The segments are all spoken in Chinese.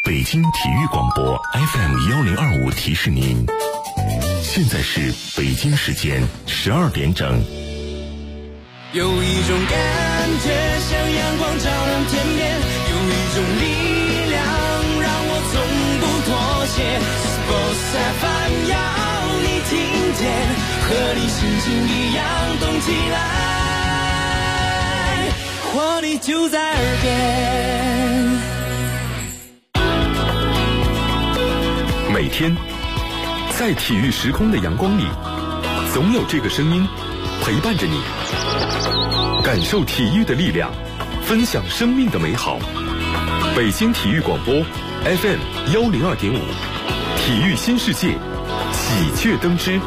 北京体育广播 FM1025提示您，现在是北京时间12点整。 有一种感觉像阳光照亮天边，有一种力量让我从不妥协。Sports FM 要你听见，和你心情一样动起来，活力就在耳边。 每天在体育时空的阳光里，总有这个声音陪伴着你，感受体育的力量，分享生命的美好。北京体育广播 FM102.5，体育新世界，喜鹊登枝。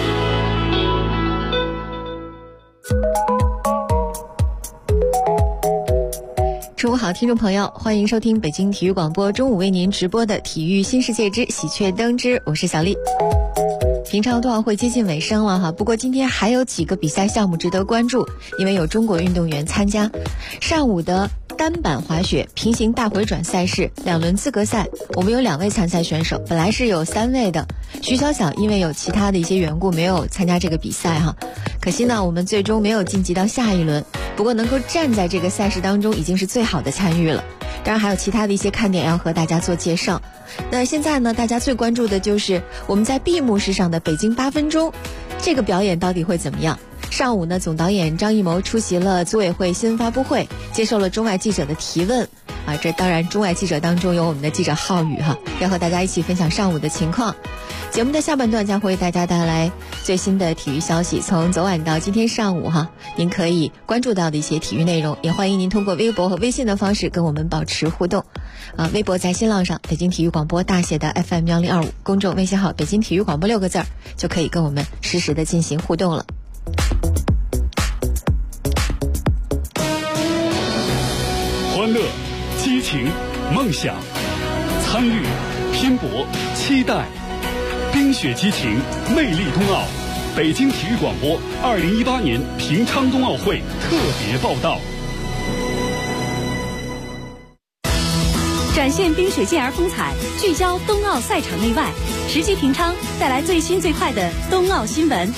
中午好，听众朋友，欢迎收听北京体育广播中午为您直播的体育新世界之喜鹊登枝，我是小丽。平昌冬奥会接近尾声了哈，不过今天还有几个比赛项目值得关注，因为有中国运动员参加。上午的单板滑雪平行大回转赛事2轮资格赛，我们有2位参赛选手，本来是有3位的，徐小小因为有其他的一些缘故没有参加这个比赛哈，可惜呢我们最终没有晋级到下一轮，不过能够站在这个赛事当中已经是最好的参与了。当然还有其他的一些看点要和大家做介绍。那现在呢，大家最关注的就是我们在闭幕式上的北京8分钟，这个表演到底会怎么样？上午呢，总导演张艺谋出席了组委会新闻发布会，接受了中外记者的提问啊。这当然，中外记者当中有我们的记者浩宇哈，要和大家一起分享上午的情况。节目的下半段将会为大家带来最新的体育消息，从昨晚到今天上午哈，您可以关注到的一些体育内容，也欢迎您通过微博和微信的方式跟我们保持互动。微博在新浪上北京体育广播大写的 FM1025，公众微信号北京体育广播6个字就可以跟我们实时的进行互动了。 欢乐、激情、梦想，参与、拼搏、期待，冰雪激情，魅力冬奥。北京体育广播2018年平昌冬奥会特别报道。 展现冰雪健儿风采，聚焦冬奥赛场内外，直击平昌，带来最新最快的冬奥新闻。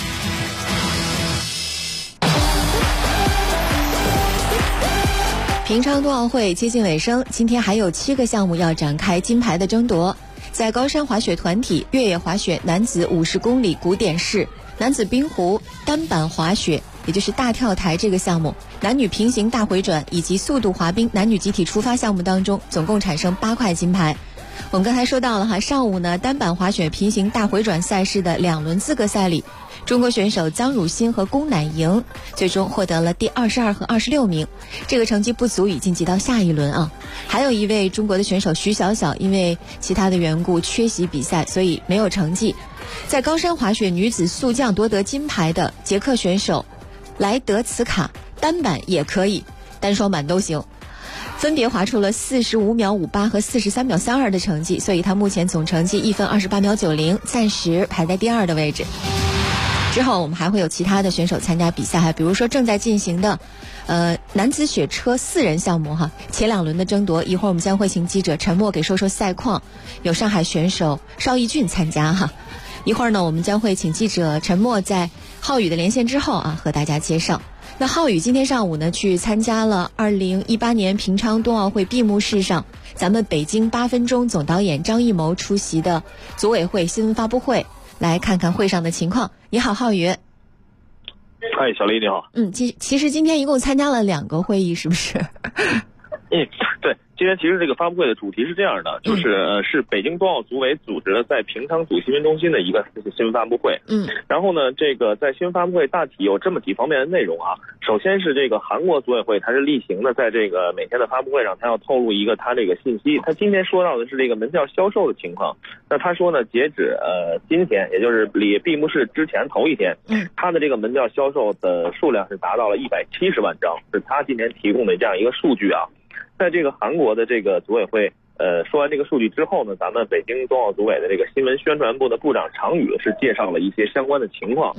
平昌冬奥会接近尾声，今天还有7个项目要展开金牌的争夺。在高山滑雪团体、越野滑雪男子50公里古典式、男子冰壶、单板滑雪，也就是大跳台这个项目，男女平行大回转以及速度滑冰男女集体出发项目当中，总共产生8块金牌。我们刚才说到了哈，上午呢单板滑雪平行大回转赛事的2轮资格赛里，中国选手臧汝欣和龚乃莹最终获得了第22和26名，这个成绩不足以晋级到下一轮啊。还有一位中国的选手徐小小因为其他的缘故缺席比赛，所以没有成绩。在高山滑雪女子速降夺得金牌的捷克选手莱德茨卡，单板也可以，单双板都行，分别滑出了45秒58和43秒32的成绩，所以他目前总成绩1分28秒90，暂时排在第2的位置。之后我们还会有其他的选手参加比赛，比如说正在进行的男子雪车4人项目哈，前2轮的争夺，一会儿我们将会请记者陈默给说说赛况，有上海选手邵逸俊参加哈。一会儿呢，我们将会请记者陈默在浩宇的连线之后啊，和大家介绍。那浩宇今天上午呢，去参加了2018年平昌冬奥会闭幕式上咱们北京8分钟总导演张艺谋出席的组委会新闻发布会，来看看会上的情况。你好，浩宇。 嗨，小丽你好。 其实今天一共参加了2个会议，是不是？ 对，今天其实这个发布会的主题是这样的，就是是北京冬奥组委组织的在平昌组新闻中心的一个新闻发布会。然后呢，这个在新闻发布会大体有这么几方面的内容啊。首先是这个韩国组委会，它是例行的在这个每天的发布会上，它要透露一个它这个信息。它今天说到的是这个门票销售的情况。那他说呢，截止今天，也就是闭幕式之前头一天，它的这个门票销售的数量是达到了170万张，是他今天提供的这样一个数据啊。在这个韩国的这个组委会说完这个数据之后呢，咱们北京冬奥组委的这个新闻宣传部的部长常宇是介绍了一些相关的情况。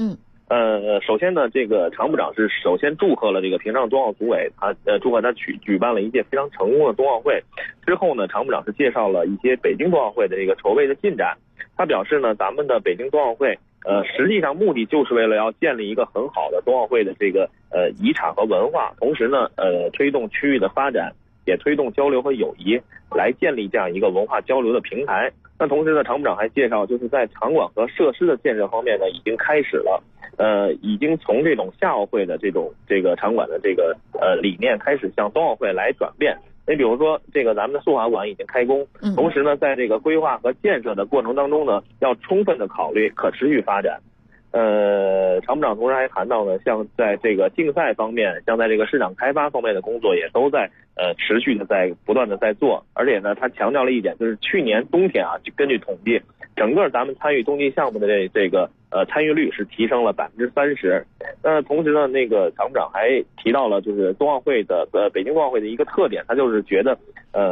首先呢，这个常部长是首先祝贺了这个平昌冬奥组委，祝贺他举办了一届非常成功的冬奥会。之后呢，常部长是介绍了一些北京冬奥会的这个筹备的进展。他表示呢，咱们的北京冬奥会，实际上目的就是为了要建立一个很好的冬奥会的这个遗产和文化，同时呢，推动区域的发展，也推动交流和友谊，来建立这样一个文化交流的平台。那同时呢，常部长还介绍，就是在场馆和设施的建设方面呢，已经开始了，已经从这种夏奥会的这个场馆的这个理念开始向冬奥会来转变。你比如说，这个咱们的速滑馆已经开工，同时呢，在这个规划和建设的过程当中呢，要充分的考虑可持续发展。常部长同时还谈到呢，像在这个竞赛方面，像在这个市场开发方面的工作也都在持续的不断的在做。而且呢，他强调了一点，就是去年冬天根据统计，整个咱们参与冬季项目的这个参与率是提升了30%。同时呢，那个常部长还提到了，就是冬奥会的北京冬奥会的一个特点，他就是觉得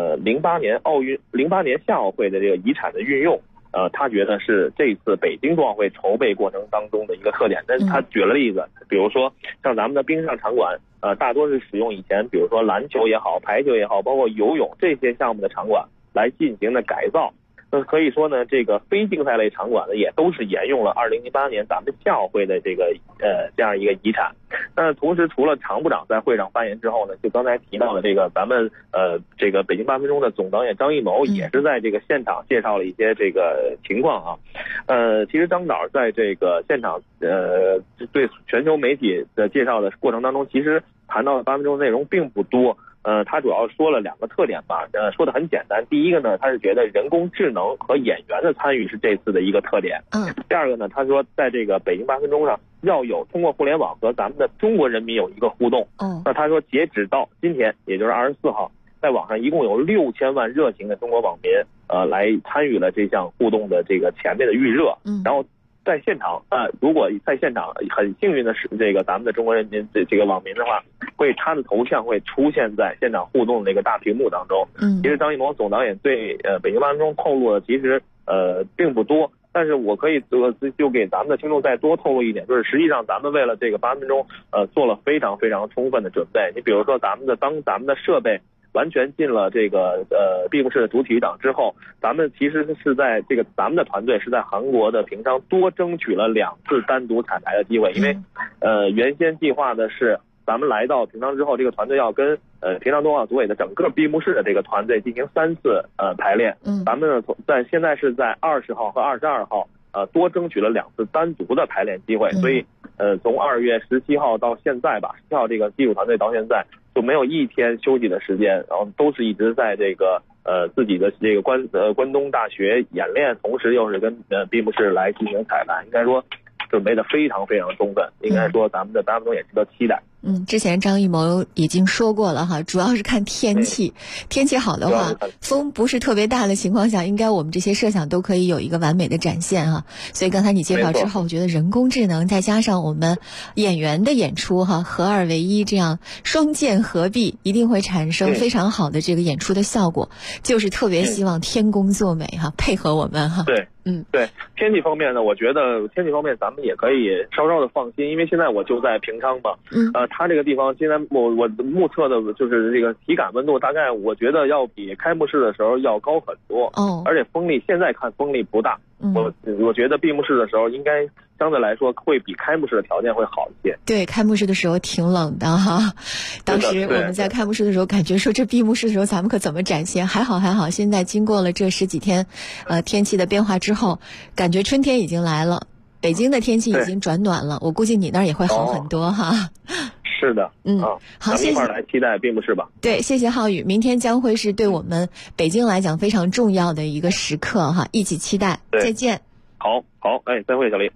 08年夏奥会的这个遗产的运用。他觉得是这次北京冬奥会筹备过程当中的一个特点。但是他举了例子，比如说像咱们的冰上场馆，大多是使用以前比如说篮球也好、排球也好，包括游泳这些项目的场馆来进行的改造。那可以说呢，这个非竞赛类场馆呢，也都是沿用了2008年咱们夏奥会的这个这样一个遗产。那同时，除了常部长在会上发言之后呢，就刚才提到的这个咱们这个北京8分钟的总导演张艺谋也是在这个现场介绍了一些这个情况啊。其实张导在这个现场对全球媒体的介绍的过程当中，其实谈到的8分钟内容并不多。他主要说了2个特点吧，说的很简单。第一个呢，他是觉得人工智能和演员的参与是这次的一个特点。第二个呢，他说在这个北京8分钟上要有通过互联网和咱们的中国人民有一个互动。那他说截止到今天，也就是24号，在网上一共有6000万热情的中国网民来参与了这项互动的这个前面的预热。然后在现场如果在现场很幸运的是，这个咱们的中国人民这个网民的话，他的头像会出现在现场互动的那个大屏幕当中。其实张艺谋总导演对北京8分钟透露的其实并不多，但是我可以就给咱们的听众再多透露一点，就是实际上咱们为了这个8分钟做了非常非常充分的准备。你比如说咱们的设备完全进了这个闭幕式的主体育场之后，咱们其实是在这个咱们的团队是在韩国的平昌多争取了2次单独彩排的机会。因为原先计划的是咱们来到平昌之后，这个团队要跟平昌冬奥组委的整个闭幕式的这个团队进行3次排练。咱们呢现在是在20号和22号多争取了2次单独的排练机会。所以从2月17号到现在吧，17号这个技术团队到现在就没有一天休息的时间，然后都是一直在这个自己的这个关东大学演练，同时又是跟闭幕式来进行彩排，应该说准备的非常非常充分。应该说咱们的8分钟也值得期待。 之前张艺谋已经说过了哈，主要是看天气。天气好的话，风不是特别大的情况下，应该我们这些设想都可以有一个完美的展现哈。所以刚才你介绍之后，我觉得人工智能再加上我们演员的演出哈，合二为一，这样双剑合璧，一定会产生非常好的这个演出的效果。就是特别希望天公作美哈，配合我们哈。 对。对天气方面呢，我觉得天气方面咱们也可以稍稍的放心，因为现在我就在平昌嘛。它这个地方现在我目测的就是这个体感温度，大概我觉得要比开幕式的时候要高很多。而且现在看风力不大。我觉得闭幕式的时候应该相对来说会比开幕式的条件会好一些。 对，开幕式的时候挺冷的哈。当时我们在开幕式的时候感觉说这闭幕式的时候咱们可怎么展现？还好，现在经过了这10几天天气的变化之后，感觉春天已经来了，北京的天气已经转暖了，我估计你那儿也会好很多哈。 是的。 好，谢谢。 咱们一块来期待闭幕式吧。 对，谢谢浩宇，明天将会是对我们北京来讲非常重要的一个时刻哈，一起期待。再见。 好，再会，小黎。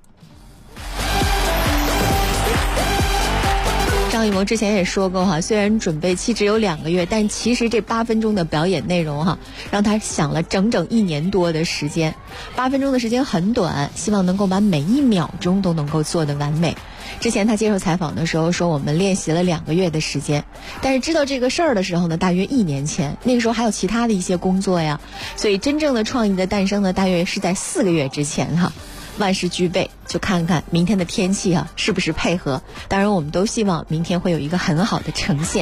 张艺谋之前也说过哈，虽然准备期只有2个月，但其实这8分钟的表演内容哈，让他想了整整1年多的时间。8分钟的时间很短，希望能够把每1秒钟都能够做得完美。之前他接受采访的时候说，我们练习了2个月的时间，但是知道这个事儿的时候呢，大约1年前，那个时候还有其他的一些工作呀，所以真正的创意的诞生呢，大约是在4个月之前哈。 万事俱备，就看看明天的天气啊是不是配合。当然我们都希望明天会有一个很好的呈现。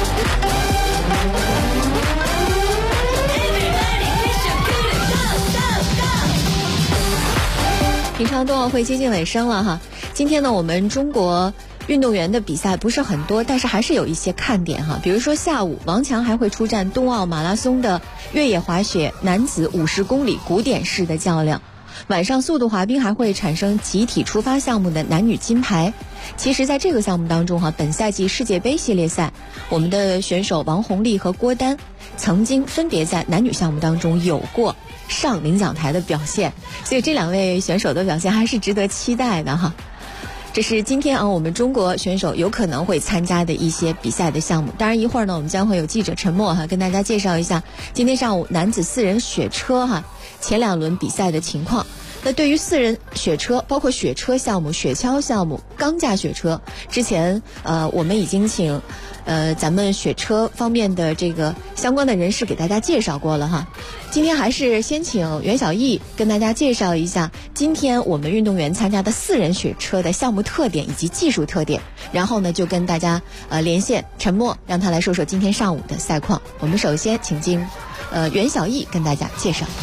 平常冬奥会接近尾声了哈，今天呢我们中国运动员的比赛不是很多，但是还是有一些看点哈。比如说下午王强还会出战冬奥马拉松的越野滑雪男子50公里古典式的较量，晚上速度滑冰还会产生集体出发项目的男女金牌。其实在这个项目当中哈，本赛季世界杯系列赛我们的选手王红丽和郭丹曾经分别在男女项目当中有过上领奖台的表现，所以这两位选手的表现还是值得期待的哈。这是今天我们中国选手有可能会参加的一些比赛的项目。当然一会儿呢我们将会有记者陈默跟大家介绍一下今天上午男子4人雪车前2轮比赛的情况。那对于4人雪车，包括雪车项目、雪橇项目、钢架雪车，之前我们已经请咱们雪车方面的这个相关的人士给大家介绍过了哈。今天还是先请袁小艺跟大家介绍一下今天我们运动员参加的4人雪车的项目特点以及技术特点，然后呢就跟大家连线陈默，让他来说说今天上午的赛况。我们首先请进袁小艺跟大家介绍。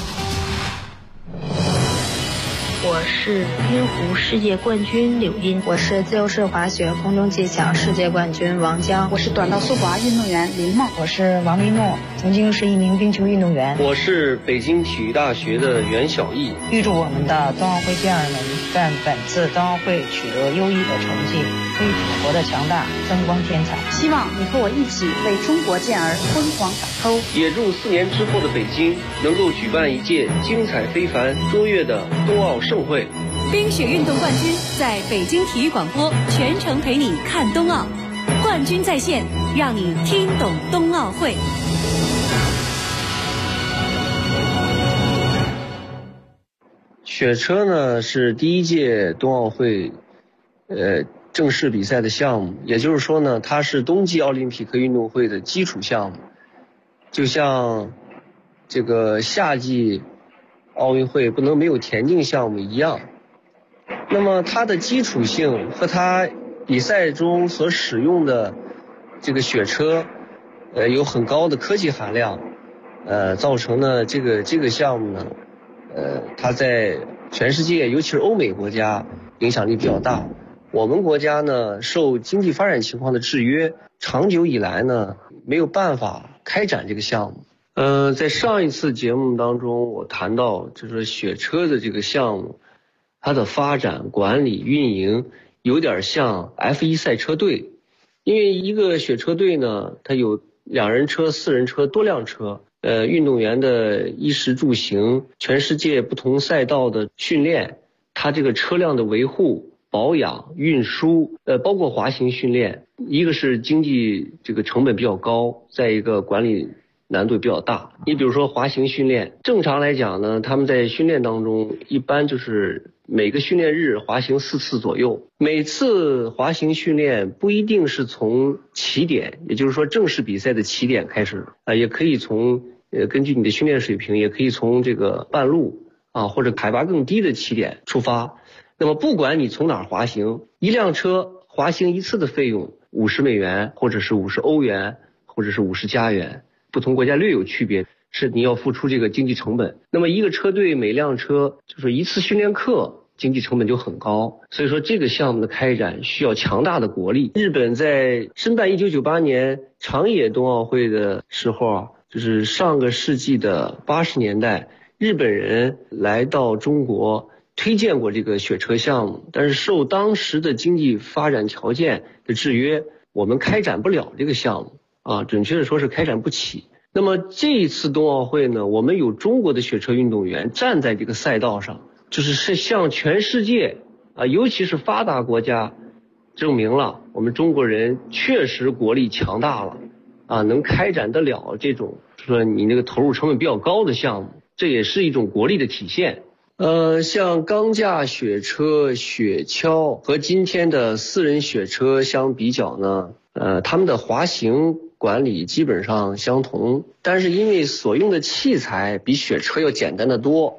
我是冰壶世界冠军柳茵， 我是自由式滑雪空中技巧世界冠军王江， 我是短道速滑运动员林梦， 我是王丽诺，曾经是一名冰球运动员， 我是北京体育大学的袁小艺。 预祝我们的冬奥会健儿们在本次冬奥会取得优异的成绩，为祖国的强大增光添彩。 希望你和我一起为中国健儿疯狂打 call。 也祝4年之后的北京能够举办一届精彩非凡、卓越的冬奥盛会。 冰雪运动冠军在北京体育广播全程陪你看冬奥，冠军在线，让你听懂冬奥会。 雪车呢是第1届冬奥会正式比赛的项目，也就是说呢它是冬季奥林匹克运动会的基础项目，就像这个夏季奥运会不能没有田径项目一样。那么它的基础性和它比赛中所使用的这个雪车有很高的科技含量，造成呢这个项目呢它在全世界尤其是欧美国家影响力比较大。我们国家呢受经济发展情况的制约，长久以来呢没有办法开展这个项目。在上一次节目当中我谈到就是雪车的这个项目，它的发展、管理、运营有点像 F1 赛车队。因为一个雪车队呢它有2人车、4人车、多辆车，运动员的衣食住行，全世界不同赛道的训练，它这个车辆的维护、保养、运输，包括滑行训练，一个是经济这个成本比较高，再一个管理难度比较大。你比如说滑行训练，正常来讲呢，他们在训练当中一般就是每个训练日滑行4次左右，每次滑行训练不一定是从起点，也就是说正式比赛的起点开始，也可以从根据你的训练水平，也可以从这个半路或者海拔更低的起点出发。那么不管你从哪儿滑行，一辆车滑行1次的费用50美元，或者是50欧元，或者是50加元，不同国家略有区别，是你要付出这个经济成本。那么一个车队每辆车就是1次训练课，经济成本就很高，所以说这个项目的开展需要强大的国力。日本在申办1998年长野冬奥会的时候就是上个世纪的80年代，日本人来到中国推荐过这个雪车项目，但是受当时的经济发展条件的制约，我们开展不了这个项目准确的说是开展不起。那么这一次冬奥会呢，我们有中国的雪车运动员站在这个赛道上，就是向全世界尤其是发达国家证明了我们中国人确实国力强大了能开展得了这种说你那个投入成本比较高的项目，这也是一种国力的体现。像钢架雪车、雪橇和今天的4人雪车相比较呢，他们的滑行管理基本上相同，但是因为所用的器材比雪车要简单得多，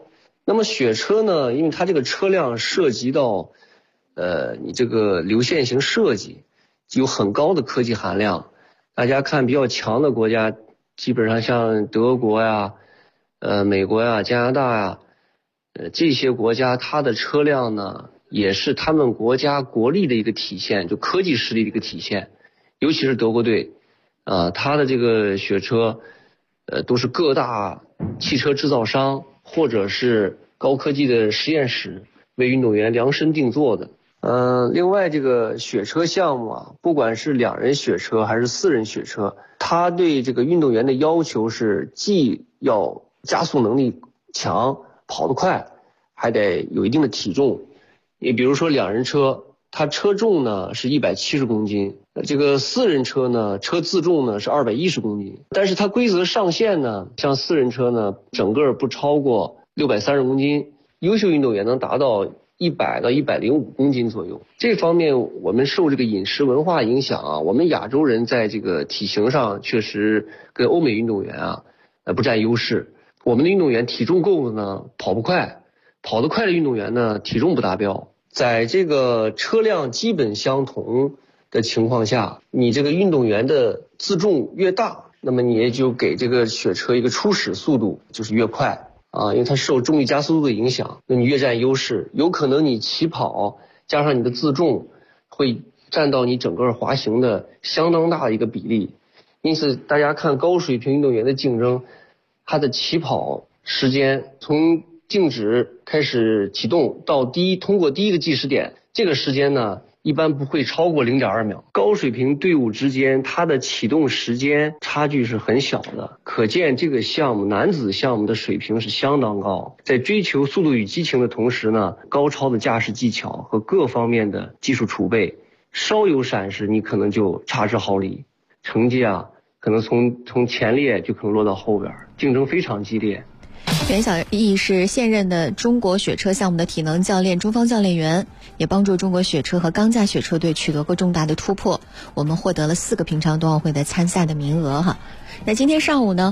那么雪车呢，因为它这个车辆涉及到你这个流线型设计，有很高的科技含量。大家看比较强的国家，基本上像德国呀、美国呀、加拿大呀，这些国家它的车辆呢，也是他们国家国力的一个体现，就科技实力的一个体现。尤其是德国队，它的这个雪车，都是各大汽车制造商或者是高科技的实验室为运动员量身定做的。另外这个雪车项目啊，不管是2人雪车还是4人雪车，它对这个运动员的要求是既要加速能力强，跑得快，还得有一定的体重。你比如说2人车，它车重呢是170公斤，这个4人车呢，车自重呢是210公斤，但是它规则上限呢，像4人车呢，整个不超过630公斤，优秀运动员能达到100到105公斤左右。这方面我们受这个饮食文化影响啊，我们亚洲人在这个体型上确实跟欧美运动员啊不占优势。我们的运动员体重够的呢跑不快，跑得快的运动员呢体重不达标。在这个车辆基本相同的情况下，你这个运动员的自重越大，那么你也就给这个雪车一个初始速度就是越快。因为它受重力加速度的影响，那你越占优势，有可能你起跑加上你的自重会占到你整个滑行的相当大的一个比例。因此大家看高水平运动员的竞争，他的起跑时间从静止开始启动到通过第一个计时点，这个时间呢一般不会超过 0.2 秒。高水平队伍之间它的启动时间差距是很小的，可见这个项目男子项目的水平是相当高。在追求速度与激情的同时呢，高超的驾驶技巧和各方面的技术储备，稍有闪失你可能就差之毫厘，成绩啊可能从前列就可能落到后边，竞争非常激烈。 袁晓毅是现任的中国雪车项目的体能教练、中方教练员，也帮助中国雪车和钢架雪车队取得过重大的突破。我们获得了4个平昌冬奥会的参赛的名额哈。那今天上午呢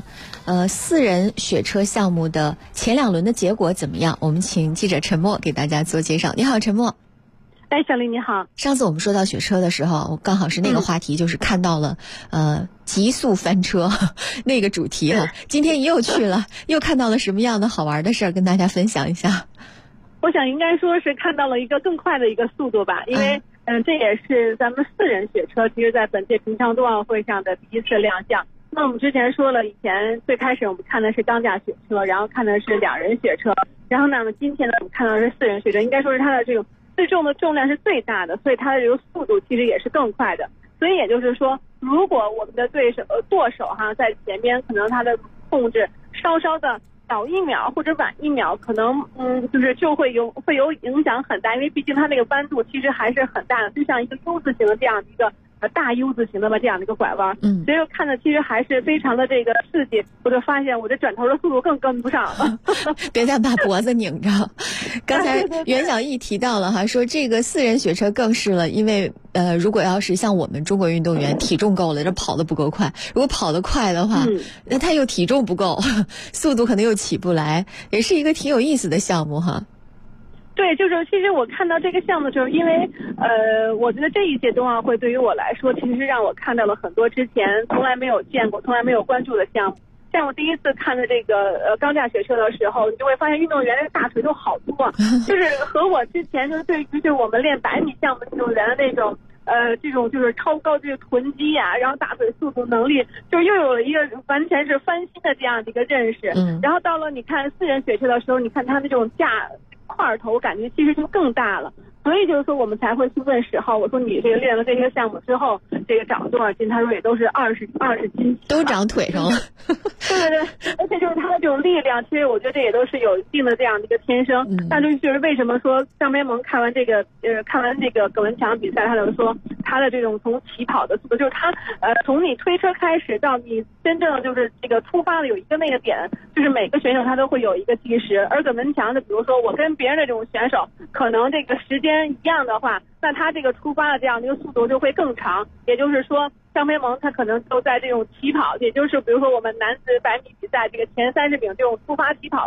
，4人雪车项目的前2轮的结果怎么样？我们请记者陈默给大家做介绍。你好，陈默。 小林你好。 上次我们说到雪车的时候，我刚好是那个话题，就是看到了极速翻车那个主题哈。今天又去了，又看到了什么样的好玩的事儿，跟大家分享一下。 我想应该说是看到了一个更快的一个速度吧，因为这也是咱们4人雪车其实在本届平昌冬奥会上的第一次亮相。那我们之前说了，以前最开始我们看的是钢架雪车，然后看的是2人雪车，然后呢今天呢我们看到的是4人雪车，应该说是它的这种最重的重量是最大的，所以它的这个速度其实也是更快的。所以也就是说，如果我们的舵手在前边，可能他的控制稍稍的早1秒或者晚1秒，可能就会有影响很大，因为毕竟它那个弯度其实还是很大的，就像一个 U 字形的这样的一个大 U 字形的吧，这样的一个拐弯。所以看的其实还是非常的这个刺激。我就发现我这转头的速度更跟不上了， 别再把脖子拧着。刚才袁晓毅提到了说这个4人雪车更是了，因为如果要是像我们中国运动员体重够了，这跑得不够快，如果跑得快的话，那他又体重不够，速度可能又起不来，也是一个挺有意思的项目哈。 对，就是其实我看到这个项目，就是因为我觉得这一届冬奥会对于我来说，其实让我看到了很多之前从来没有见过、从来没有关注的项目。像我第一次看的这个钢架雪车的时候，你就会发现运动员的大腿都好多，就是和我之前就是对于就是我们练100米项目运动员的那种这种就是超高这个臀肌啊，然后大腿速度能力，就是又有了一个完全是翻新的这样的一个认识。然后到了你看4人雪车的时候，你看他那种架块头感觉其实就更大了。所以就是说我们才会去问10号，我说你这个练了这些项目之后，这个长了多少斤？他说也都是20斤， 都长腿上了。 对对对，而且就是他的这种力量，其实我觉得这也都是有一定的这样的一个天生。那就是为什么说张培萌看完这个葛文强比赛，他就说他的这种从起跑的速度，就是他从你推车开始到你真正就是这个出发的有一个那个点，就是每个选手他都会有一个计时。而葛文强的，比如说我跟别人的这种选手，可能这个时间一样的话，那他这个出发的这样的一个速度就会更长。也就是说张培萌他可能都在这种起跑，也就是比如说我们男子100米比赛这个前30名这种出发起跑的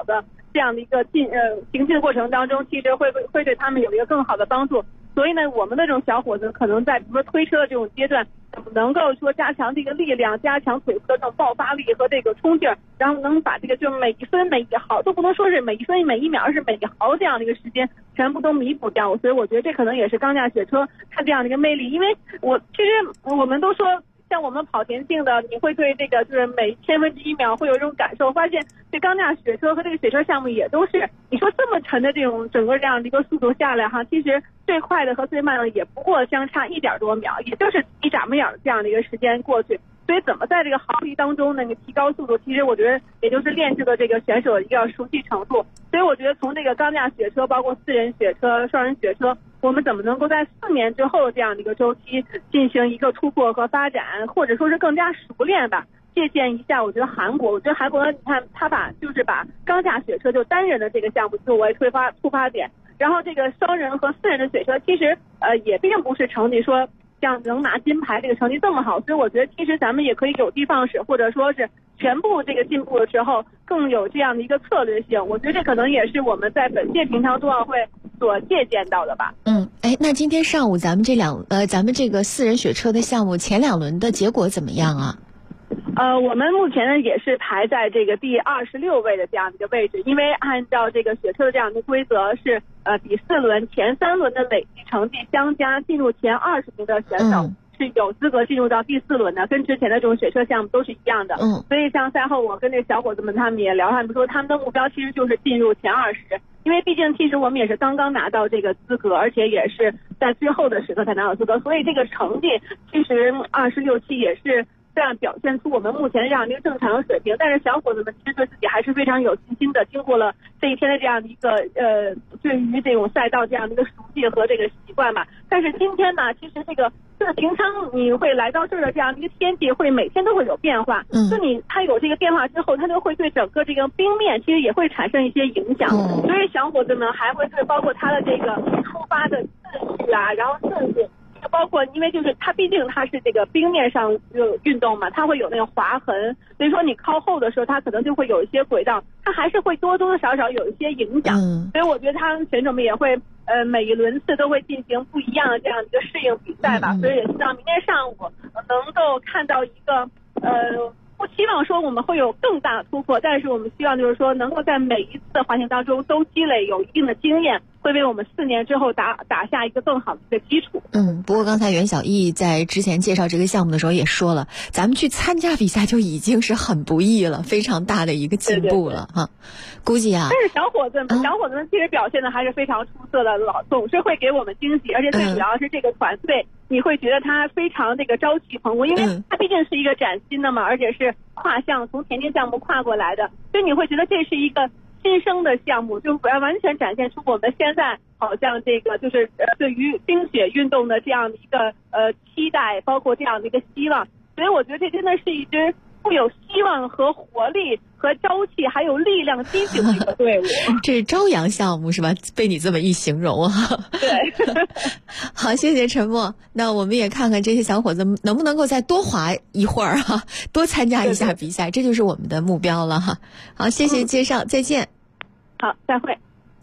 这样的一个行进的过程当中，其实会对他们有一个更好的帮助。所以呢，我们的这种小伙子可能在比如说推车的这种阶段，能够说加强这个力量，加强腿部的这种爆发力和这个冲劲儿，然后能把这个就每一分每一毫都不能说是每一分每一秒，而是每一毫这样的一个时间全部都弥补掉。所以我觉得这可能也是钢架雪车它这样的一个魅力。因为其实我们都说，像我们跑田径的，你会对这个就是每千分之一秒会有一种感受，发现这钢架雪车和这个雪车项目也都是，你说这么沉的这种整个这样的一个速度下来哈，其实最快的和最慢的也不过相差1点多秒，也就是一眨巴眼这样的一个时间过去。所以怎么在这个毫厘当中呢，你提高速度，其实我觉得也就是练制的这个选手的一个熟悉程度。所以我觉得从这个钢架雪车，包括4人雪车、双人雪车，我们怎么能够在4年之后这样的一个周期进行一个突破和发展，或者说是更加熟练吧？借鉴一下，我觉得韩国你看他把钢架雪车就单人的这个项目作为突发点，然后这个双人和4人的雪车其实也并不是成绩说像能拿金牌这个成绩这么好，所以我觉得其实咱们也可以有的放矢，或者说是全部这个进步的时候更有这样的一个策略性。我觉得这可能也是我们在本届平昌冬奥会所借鉴到的吧。 那今天上午咱们这个4人雪车的项目前2轮的结果怎么样啊？ 我们目前呢也是排在这个第26位的这样的一个位置，因为按照这个雪车的这样的规则是比4轮前3轮的累计成绩相加，进入前20名的选手是有资格进入到第4轮的，跟之前的这种雪车项目都是一样的。所以像赛后我跟这小伙子们他们也聊，他们说他们的目标其实就是进入前20，因为毕竟其实我们也是刚刚拿到这个资格，而且也是在最后的时刻才拿到资格，所以这个成绩其实26、7也是这样表现出我们目前这样的一个正常的水平。但是小伙子们其实对自己还是非常有信心的，经过了这一天的这样的一个对于这种赛道这样的一个熟悉和这个习惯吧。但是今天呢，其实这个平昌你会来到这儿的这样的一个天气会每天都会有变化，就它有这个变化之后，它就会对整个这个冰面其实也会产生一些影响，所以小伙子们还会对包括它的这个出发的次序啊，然后顺序，包括因为就是它毕竟它是这个冰面上运动嘛，它会有那个划痕，所以说你靠后的时候它可能就会有一些轨道，它还是会多多少少有一些影响。所以我觉得他们选手们也会每一轮次都会进行不一样的这样一个适应比赛吧。所以也希望明天上午能够看到一个不期望说我们会有更大的突破，但是我们希望就是说能够在每一次的环境当中都积累有一定的经验，会为我们4年之后打下一个更好的一个基础。 不过刚才袁小艺在之前介绍这个项目的时候也说了，咱们去参加比赛就已经是很不易了，非常大的一个进步了哈。估计啊， 但是小伙子们其实表现的还是非常出色的，总是会给我们惊喜，而且最主要是这个团队你会觉得他非常这个朝气蓬勃，因为他毕竟是一个崭新的嘛，而且是跨项从田径项目跨过来的，所以你会觉得这是一个新生的项目，就完全展现出我们现在好像这个就是对于冰雪运动的这样的一个期待，包括这样的一个希望。所以我觉得这真的是一支富有希望和活力和朝气还有力量激情的一个队伍。 这是朝阳项目是吧？被你这么一形容啊。 对。 好，谢谢陈默。那我们也看看这些小伙子能不能够再多滑一会儿哈，多参加一下比赛，这就是我们的目标了哈。好，谢谢介绍，再见。 好，再会。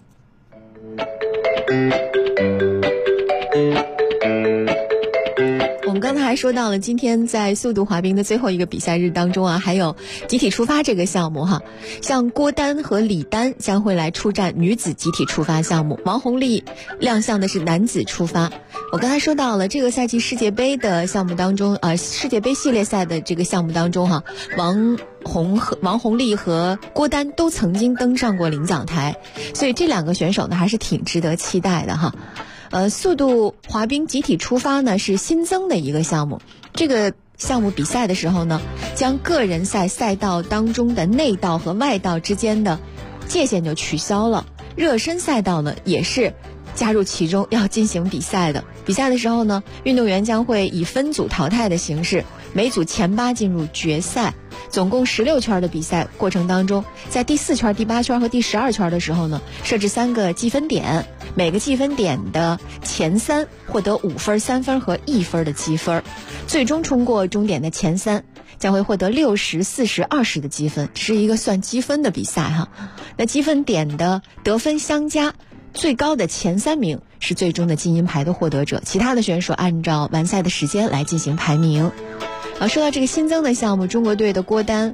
我们刚才还说到了，今天在速度滑冰的最后一个比赛日当中啊，还有集体出发这个项目哈。像郭丹和李丹将会来出战女子集体出发项目，王红丽亮相的是男子出发。我刚才说到了这个赛季世界杯的项目当中，世界杯系列赛的这个项目当中哈，王红丽和郭丹都曾经登上过领奖台，所以这2个选手呢还是挺值得期待的哈。速度滑冰集体出发呢是新增的一个项目，这个项目比赛的时候呢，将个人赛赛道当中的内道和外道之间的界限就取消了，热身赛道呢也是加入其中要进行比赛的。比赛的时候呢，运动员将会以分组淘汰的形式，每组前8进入决赛。总共16圈的比赛过程当中，在第4圈、第8圈和第12圈的时候呢，设置3个计分点，每个计分点的前3获得5分、3分和1分的积分，最终冲过终点的前3 将会获得60、40、20的积分，这是一个算积分的比赛哈。那积分点的得分相加，最高的前3名是最终的金银牌的获得者，其他的选手按照完赛的时间来进行排名。说到这个新增的项目，中国队的郭丹、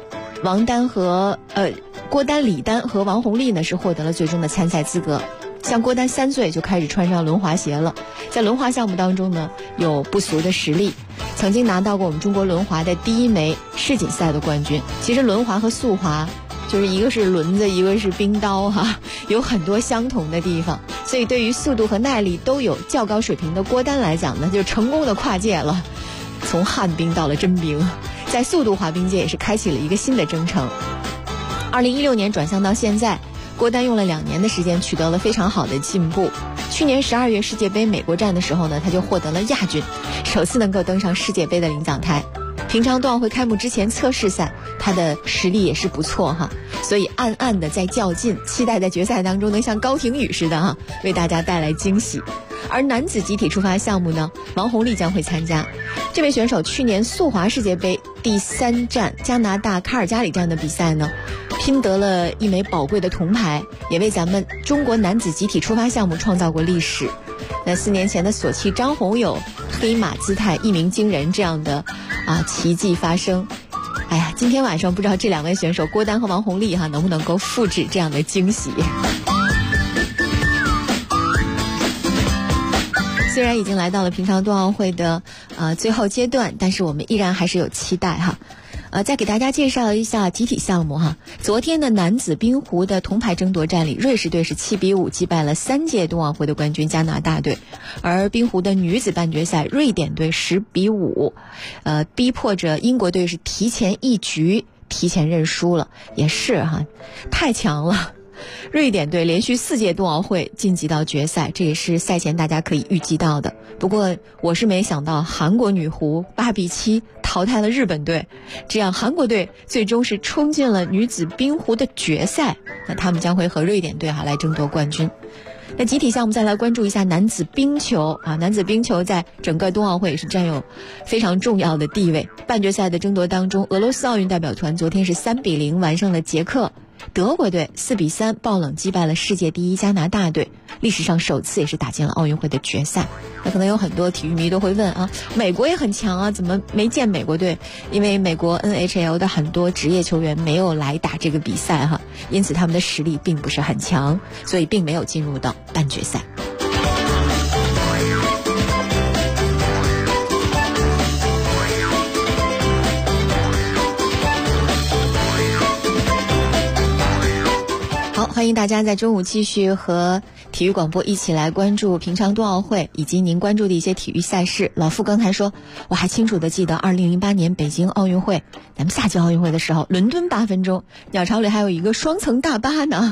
李丹和王红丽呢是获得了最终的参赛资格。像郭丹3岁就开始穿上轮滑鞋了，在轮滑项目当中呢有不俗的实力，曾经拿到过我们中国轮滑的第1枚世锦赛的冠军。其实轮滑和速滑就是一个是轮子，一个是冰刀哈，有很多相同的地方，所以对于速度和耐力都有较高水平的郭丹来讲呢，就成功的跨界了，从旱冰到了真冰，在速度滑冰界也是开启了一个新的征程。2016年转向到现在，郭丹用了2年的时间取得了非常好的进步。去年12月世界杯美国站的时候呢，他就获得了亚军，首次能够登上世界杯的领奖台。平昌冬奥会开幕之前测试赛，他的实力也是不错哈，所以暗暗的在较劲，期待在决赛当中能像高亭宇似的哈，为大家带来惊喜。而男子集体出发项目呢，王红丽将会参加。这位选手去年速滑世界杯第3站加拿大卡尔加里站的比赛呢，拼得了1枚宝贵的铜牌，也为咱们中国男子集体出发项目创造过历史。那4年前的索契，张宏有黑马姿态一鸣惊人这样的奇迹发生。哎呀，今天晚上不知道这2位选手郭丹和王红丽能不能够复制这样的惊喜。虽然已经来到了平昌冬奥会的最后阶段，但是我们依然还是有期待哈。再给大家介绍一下集体项目哈。昨天的男子冰壶的铜牌争夺战里，瑞士队是7比5击败了3届冬奥会的冠军加拿大队，而冰壶的女子半决赛，瑞典队10比5，逼迫着英国队是提前1局提前认输了，也是哈，太强了。瑞典队连续4届冬奥会晋级到决赛，这也是赛前大家可以预计到的。不过我是没想到韩国女壶8比7淘汰了日本队，这样韩国队最终是冲进了女子冰壶的决赛，那他们将会和瑞典队来争夺冠军。那集体项目再来关注一下男子冰球男子冰球在整个冬奥会也是占有非常重要的地位。半决赛的争夺当中，俄罗斯奥运代表团昨天是3比0完胜了捷克，德国队4比3爆冷击败了世界第1加拿大队，历史上首次也是打进了奥运会的决赛。那可能有很多体育迷都会问美国也很强怎么没见美国队？因为美国 NHL 的很多职业球员没有来打这个比赛因此他们的实力并不是很强，所以并没有进入到半决赛。好，欢迎大家在中午继续和体育广播一起来关注平昌冬奥会以及您关注的一些体育赛事。老傅刚才说，我还清楚的记得2008年北京奥运会，咱们夏季奥运会的时候，伦敦8分钟，鸟巢里还有一个双层大巴呢，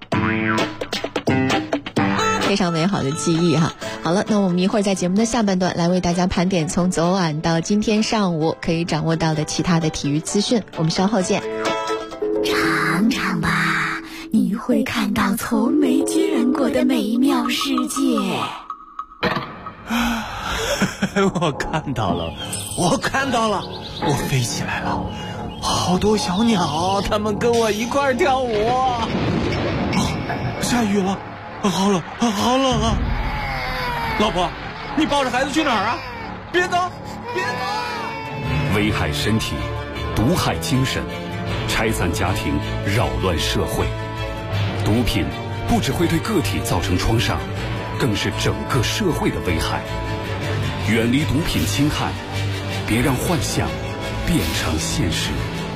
非常美好的记忆好了，那我们一会儿在节目的下半段来为大家盘点从昨晚到今天上午可以掌握到的其他的体育资讯，我们稍后见。 尝尝吧，你会看到从没见过的美妙世界。 我看到了，我飞起来了，好多小鸟，它们跟我一块跳舞。下雨了，好冷啊！老婆，你抱着孩子去哪儿啊？别走！ 危害身体，毒害精神，拆散家庭，扰乱社会。毒品不只会对个体造成创伤，更是整个社会的危害。远离毒品侵害，别让幻想变成现实。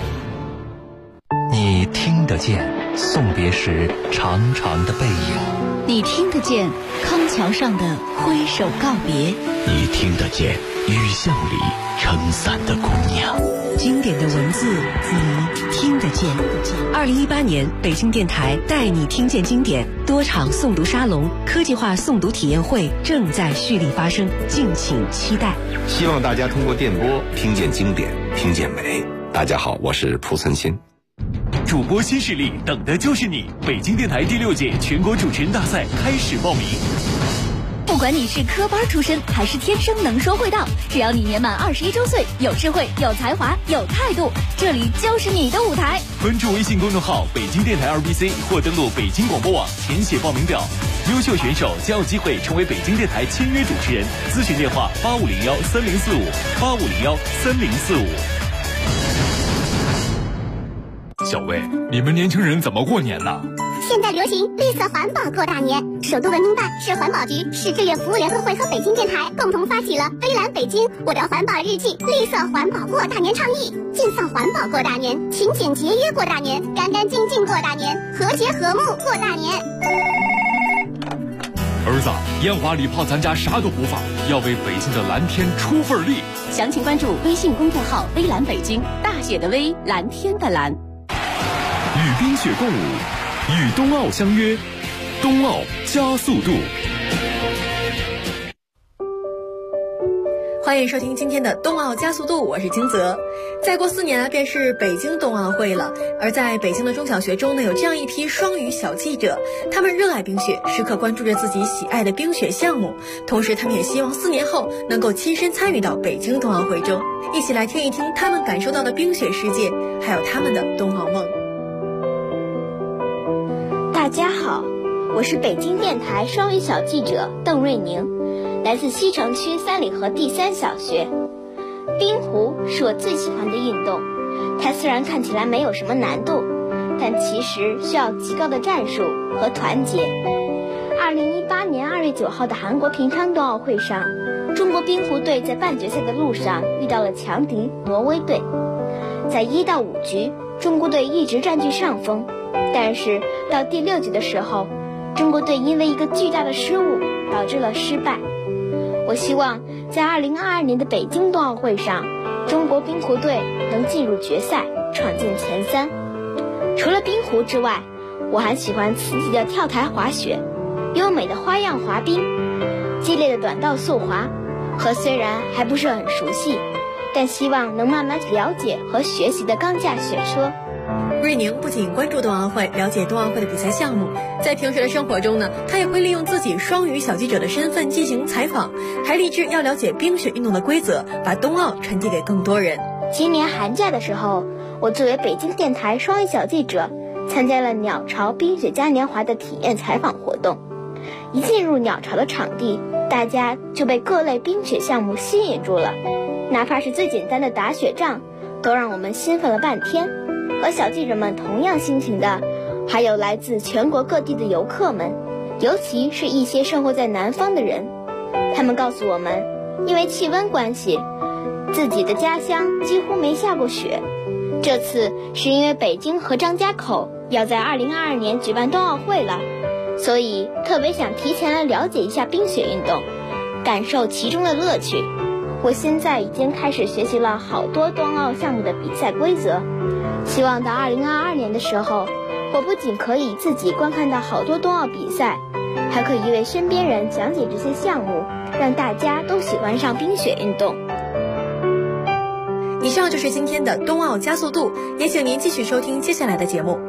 你听得见送别时长长的背影， 你听得见康桥上的挥手告别， 你听得见雨巷里撑伞的姑娘。 经典的文字你听得见。2018年北京电台带你听见经典多场诵读沙龙、科技化诵读体验会正在蓄力发生，敬请期待。 希望大家通过电波听见经典，听见美。大家好，我是蒲存昕。 主播新势力等的就是你！北京电台第6届全国主持人大赛开始报名。 不管你是科班出身还是天生能说会道，只要你年满21周岁，有智慧、有才华、有态度，这里就是你的舞台。 关注微信公众号北京电台 2BC 或登录北京广播网填写报名表，优秀选手将有机会成为北京电台签约主持人。咨询电话85013045，85013045。 小薇，你们年轻人怎么过年呢？ 现在流行绿色环保过大年，首都文明办、市环保局、市志愿服务联合会和北京电台共同发起了“微蓝北京，我的环保日记”绿色环保过大年倡议，尽放环保过大年，勤俭节约过大年，干干净净过大年，和谐和睦过大年。 儿子，烟花礼炮咱家啥都不放，要为北京的蓝天出份力。 详情关注微信公众号“微蓝北京”，大写的微，蓝天的蓝。 与冰雪共舞，与冬奥相约，冬奥加速度。 欢迎收听今天的冬奥加速度，我是金泽。再过4年便是北京冬奥会了，而在北京的中小学中呢，有这样一批双语小记者，他们热爱冰雪，时刻关注着自己喜爱的冰雪项目，同时他们也希望4年后能够亲身参与到北京冬奥会中，一起来听一听他们感受到的冰雪世界，还有他们的冬奥梦。 大家好，我是北京电台双语小记者邓瑞宁，来自西城区三里河第3小学。冰壶是我最喜欢的运动，它虽然看起来没有什么难度，但其实需要极高的战术和团结。2018年2月9号的韩国平昌冬奥会上，中国冰壶队在半决赛的路上遇到了强敌挪威队，在1到5局，中国队一直占据上风，但是到第6局的时候，中国队因为一个巨大的失误导致了失败。我希望在2022年的北京冬奥会上，中国冰壶队能进入决赛，闯进前3。除了冰壶之外，我还喜欢刺激的跳台滑雪、优美的花样滑冰、激烈的短道速滑和虽然还不是很熟悉，但希望能慢慢了解和学习的钢架雪车。 瑞宁不仅关注冬奥会，了解冬奥会的比赛项目，在平时的生活中呢，他也会利用自己双语小记者的身份进行采访，还立志要了解冰雪运动的规则，把冬奥传递给更多人。 今年寒假的时候，我作为北京电台双语小记者，参加了鸟巢冰雪嘉年华的体验采访活动。一进入鸟巢的场地，大家就被各类冰雪项目吸引住了，哪怕是最简单的打雪仗，都让我们兴奋了半天。和小记者们同样心情的，还有来自全国各地的游客们，尤其是一些生活在南方的人。他们告诉我们，因为气温关系，自己的家乡几乎没下过雪。这次是因为北京和张家口要在2022年举办冬奥会了，所以特别想提前来了解一下冰雪运动，感受其中的乐趣。我现在已经开始学习了好多冬奥项目的比赛规则，希望到2022年的时候，我不仅可以自己观看到好多冬奥比赛，还可以为身边人讲解这些项目，让大家都喜欢上冰雪运动。 以上就是今天的冬奥加速度，也请您继续收听接下来的节目。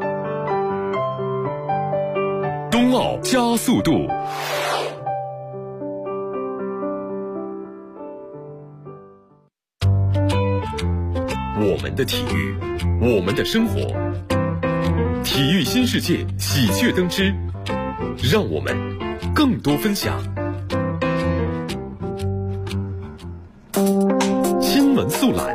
冬奥加速度。我们的体育，我们的生活，体育新世界喜鹊登枝，让我们更多分享。新闻速览，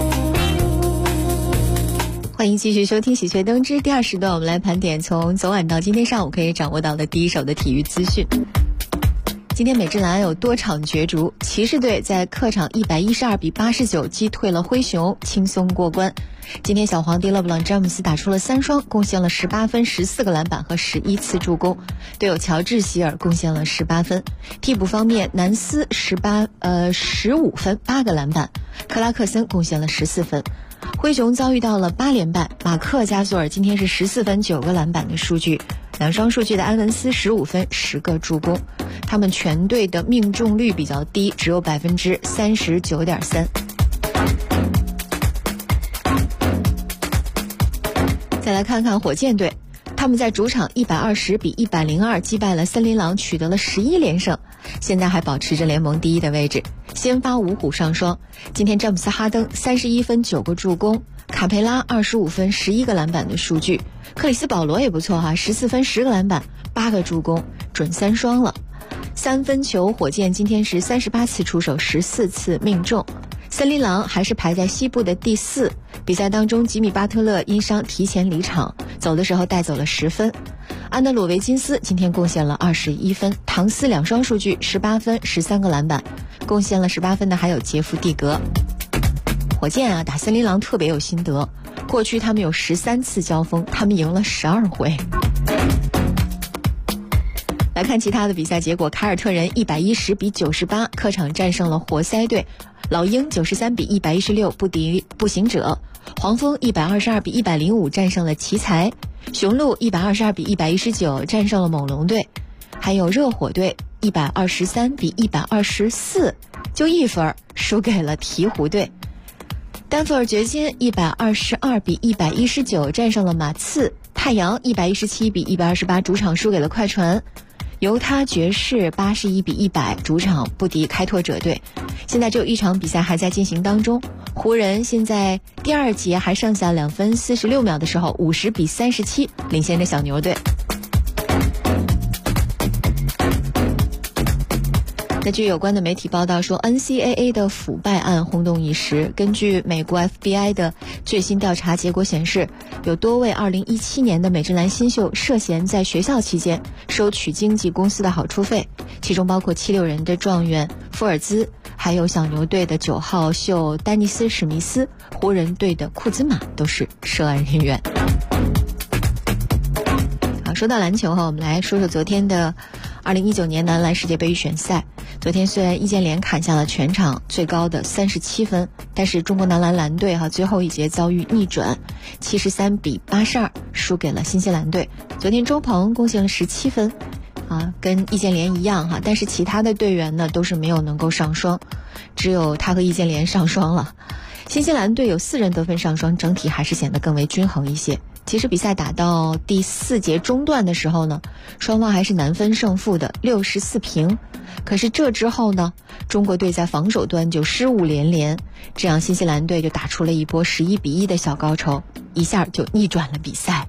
欢迎继续收听喜鹊登枝第2时段，我们来盘点从昨晚到今天上午可以掌握到的第一手的体育资讯。今天美职篮有多场角逐，骑士队在客场112比89击退了灰熊，轻松过关。今天小皇帝勒布朗詹姆斯打出了3双，贡献了18分、14个篮板和11次助攻，队友乔治希尔贡献了18分。替补方面，南斯15分、8个篮板，克拉克森贡献了14分。灰熊遭遇到了8连败，马克加索尔今天是14分、9个篮板的数据。2双数据的埃文斯15分、10个助攻，他们全队的命中率比较低，只有39.3%。再来看看火箭队，他他们在主场120-102击败了森林狼，取得了11连胜，现在还保持着联盟第一的位置。先发五虎上双，今天詹姆斯哈登31分9个助攻，卡佩拉25分11个篮板的数据，克里斯保罗也不错14分10个篮板8个助攻，准3双了。三分球火箭今天是38次出手14次命中，森林狼还是排在西部的第4。比赛当中吉米巴特勒因伤提前离场，走的时候带走了10分。安德鲁维金斯今天贡献了21分，唐斯2双数据18分13个篮板，贡献了18分的还有杰夫蒂格。火箭打森林狼特别有心得，过去他们有13次交锋，他们赢了12回。来看其他的比赛结果，凯尔特人110-98客场战胜了活塞队，老鹰93-116不敌步行者，黄蜂122-105战胜了奇才，雄鹿122-119战胜了猛龙队，还有热火队123-124就1分输给了鹈鹕队，丹佛尔掘金122-119战胜了马刺，太阳117-128主场输给了快船，犹他爵士81-100主场不敌开拓者队。现在只有一场比赛还在进行当中，湖人现在第2节还剩下2分46秒的时候50-37领先着小牛队。那据有关的媒体报道说 NCAA 的腐败案轰动一时，根据美国 FBI 的最新调查结果显示，有多位2017年的美职篮新秀涉嫌在学校期间收取经纪公司的好处费，其中包括76人的状元福尔兹，还有小牛队的9号秀丹尼斯史密斯，湖人队的库兹马都是涉案人员。好，说到篮球我们来说说昨天的2019年男篮世界杯预选赛。昨天虽然易建联砍下了全场最高的37分，但是中国男篮蓝队最后一节遭遇逆转，73-82输给了新西兰队。昨天周鹏贡献了17分跟易建联一样但是其他的队员呢都是没有能够上双，只有他和易建联上双了。新西兰队有4人得分上双，整体还是显得更为均衡一些。其实比赛打到第4节中段的时候呢，双方还是难分胜负的，64平。可是这之后呢，中国队在防守端就失误连连，这样新西兰队就打出了一波11-1的小高潮，一下就逆转了比赛。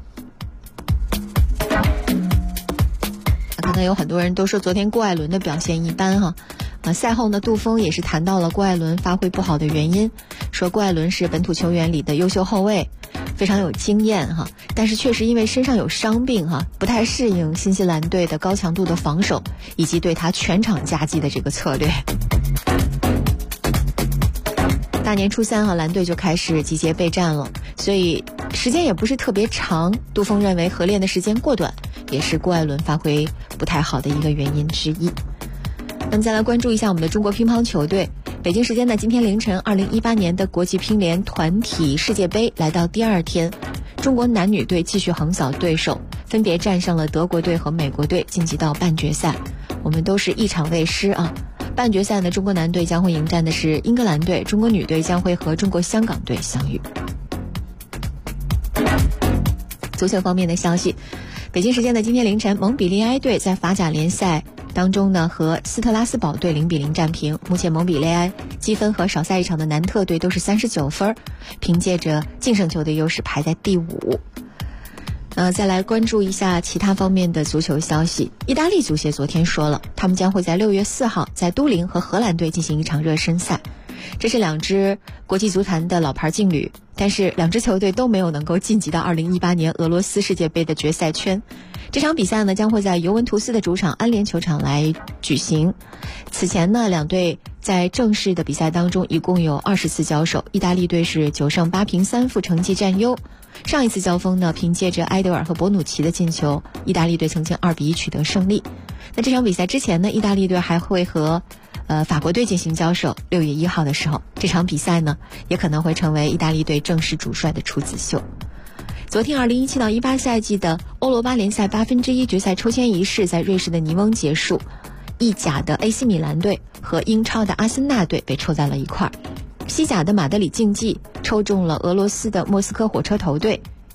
可能有很多人都说昨天郭艾伦的表现一般赛后呢，杜锋也是谈到了郭艾伦发挥不好的原因，说郭艾伦是本土球员里的优秀后卫，非常有经验但是确实因为身上有伤病不太适应新西兰队的高强度的防守以及对他全场夹击的这个策略。大年初3蓝队就开始集结备战了，所以时间也不是特别长，杜锋认为合练的时间过短也是郭艾伦发挥不太好的一个原因之一。那么再来关注一下我们的中国乒乓球队。北京时间的今天凌晨，2018年的国际乒联团体世界杯来到第2天，中国男女队继续横扫对手，分别战胜了德国队和美国队，晋级到半决赛。我们都是一场未失半决赛呢，中国男队将会迎战的是英格兰队，中国女队将会和中国香港队相遇。足球方面的消息，北京时间的今天凌晨，蒙彼利埃队在法甲联赛当中呢，和斯特拉斯堡队0-0战平。目前蒙彼利埃积分和少赛一场的南特队都是39分，凭借着净胜球的优势排在第5。再来关注一下其他方面的足球消息。意大利足协昨天说了，他们将会在6月4号在都灵和荷兰队进行一场热身赛。这是2支国际足坛的老牌劲旅，但是2支球队都没有能够晋级到2018年俄罗斯世界杯的决赛圈。这场比赛呢，将会在尤文图斯的主场安联球场来举行。此前呢，2队在正式的比赛当中一共有20次交手，意大利队是9胜8平3负成绩占优。上一次交锋呢，凭借着埃德尔和博努奇的进球，意大利队曾经2-1取得胜利。那这场比赛之前呢，意大利队还会和法国队进行交手，6月1号的时候，这场比赛呢也可能会成为意大利队正式主帅的处子秀。昨天2017-18赛季的欧罗巴联赛1/8决赛抽签仪式在瑞士的尼翁结束，意甲的 AC 米兰队和英超的阿森纳队被抽在了一块儿。西甲的马德里竞技抽中了俄罗斯的莫斯科火车头队，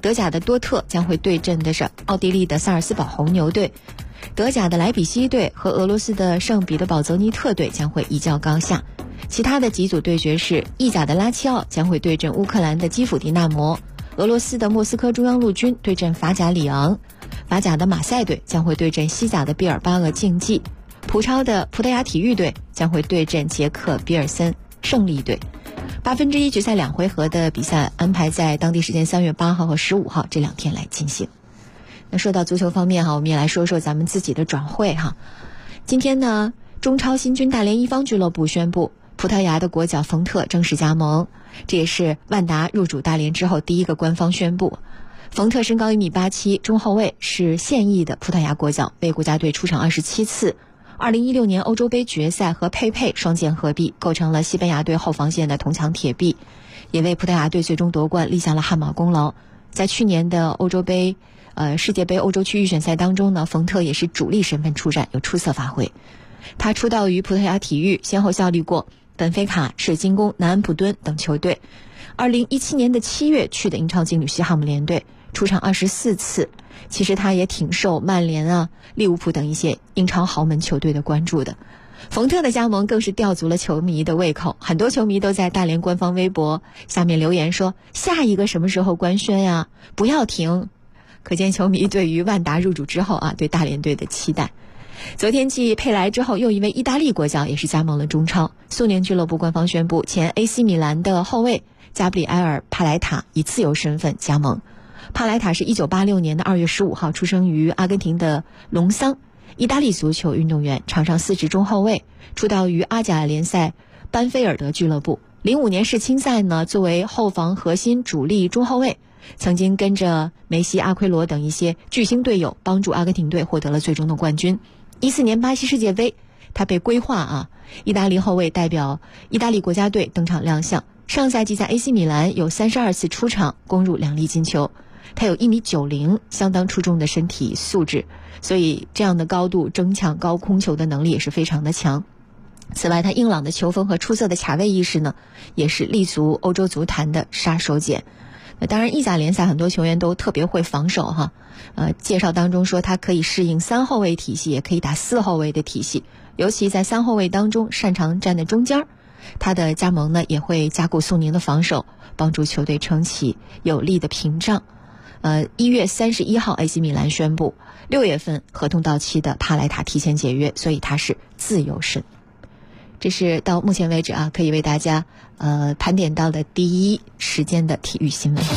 德甲的多特将会对阵的是奥地利的萨尔斯堡红牛队，德甲的莱比锡队和俄罗斯的圣彼得堡泽尼特队将会一较高下。其他的几组对决是意甲的拉齐奥将会对阵乌克兰的基辅迪纳摩，俄罗斯的莫斯科中央陆军对阵法甲里昂，法甲的马赛队将会对阵西甲的毕尔巴鄂竞技，葡超的葡萄牙体育队将会对阵捷克比尔森胜利队。1/8决赛2回合的比赛安排在当地时间3月8号和15号这2天来进行。那说到足球方面我们也来说说咱们自己的转会今天呢，中超新军大连一方俱乐部宣布，葡萄牙的国脚冯特正式加盟，这也是万达入主大连之后第一个官方宣布。冯特身高1.87米，中后卫，是现役的葡萄牙国脚，为国家队出场27次。2016年欧洲杯决赛和佩佩双剑合璧，构成了西班牙队后防线的铜墙铁壁，也为葡萄牙队最终夺冠立下了汗马功劳。在去年的欧洲杯世界杯欧洲区预选赛当中呢，冯特也是主力身份出战，有出色发挥。他出道于葡萄牙体育，先后效力过本菲卡、水晶宫、南安普敦等球队。2017年的7月去的英超劲旅西汉姆联队，出场24次。其实他也挺受曼联利物浦等一些英超豪门球队的关注的。冯特的加盟更是吊足了球迷的胃口，很多球迷都在大连官方微博下面留言说，下一个什么时候官宣呀？不要停。可见球迷对于万达入主之后对大连队的期待。昨天继佩莱之后，又一位意大利国脚也是加盟了中超。苏宁俱乐部官方宣布，前 AC 米兰的后卫加布里埃尔·帕莱塔以自由身份加盟。帕莱塔是1986年的2月15号出生于阿根廷的隆桑，意大利足球运动员，场上司职中后卫，出道于阿甲联赛班菲尔德俱乐部。05年世青赛呢，作为后防核心主力中后卫，曾经跟着梅西、阿奎罗等一些巨星队友帮助阿根廷队获得了最终的冠军。14年巴西世界杯，他被规划意大利后卫代表意大利国家队登场亮相。上赛季在 AC 米兰有32次出场，攻入2粒进球。他有1.90米，相当出众的身体素质，所以这样的高度争抢高空球的能力也是非常的强。此外，他硬朗的球风和出色的卡位意识呢，也是立足欧洲足坛的杀手锏。当然意甲联赛很多球员都特别会防守介绍当中说他可以适应3后卫体系，也可以打4后卫的体系，尤其在3后卫当中擅长站在中间。他的加盟呢，也会加固苏宁的防守，帮助球队撑起有力的屏障。1月31号 AC 米兰宣布6月份合同到期的帕莱塔提前解约，所以他是自由身。这是到目前为止可以为大家盘点到的第一时间的体育新闻。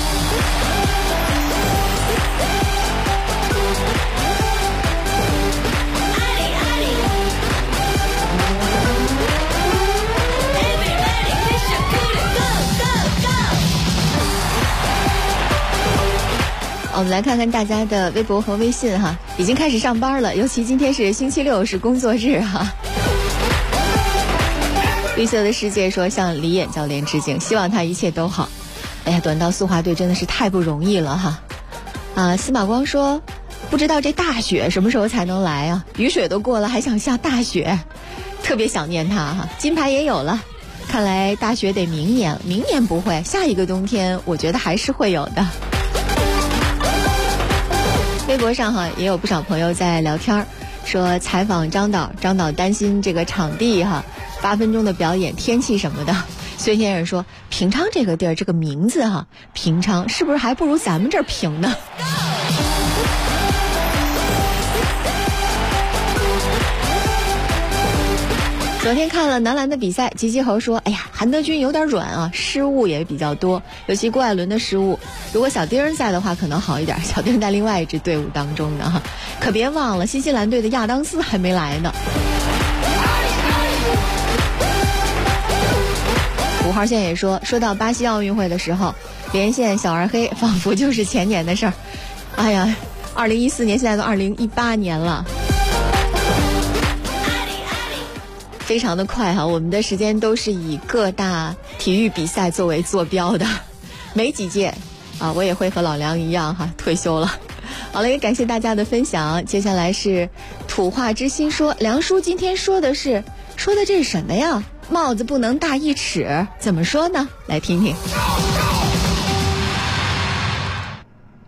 我们来看看大家的微博和微信已经开始上班了，尤其今天是星期六，是工作日绿色的世界说向李演教练致敬，希望他一切都好。哎呀，短道速滑队真的是太不容易了司马光说不知道这大雪什么时候才能来雨雪都过了还想下大雪，特别想念他金牌也有了，看来大雪得明年不会，下一个冬天我觉得还是会有的。微博上也有不少朋友在聊天，说采访张导担心这个场地8分钟的表演天气什么的。孙先生说平昌这个地儿这个名字平昌是不是还不如咱们这儿平呢？昨天看了男篮的比赛，吉吉猴说哎呀，韩德君有点软失误也比较多，尤其郭艾伦的失误，如果小丁在的话可能好一点，小丁在另外一支队伍当中的可别忘了新西兰队的亚当斯还没来呢。5号线也说到巴西奥运会的时候，连线小二黑仿佛就是前年的事儿。哎呀，2014年现在都2018年了，非常的快我们的时间都是以各大体育比赛作为坐标的，没几届我也会和老梁一样退休了。好了，也感谢大家的分享。接下来是土话之心说，梁叔今天说的这是什么呀？帽子不能大1尺，怎么说呢？来听听。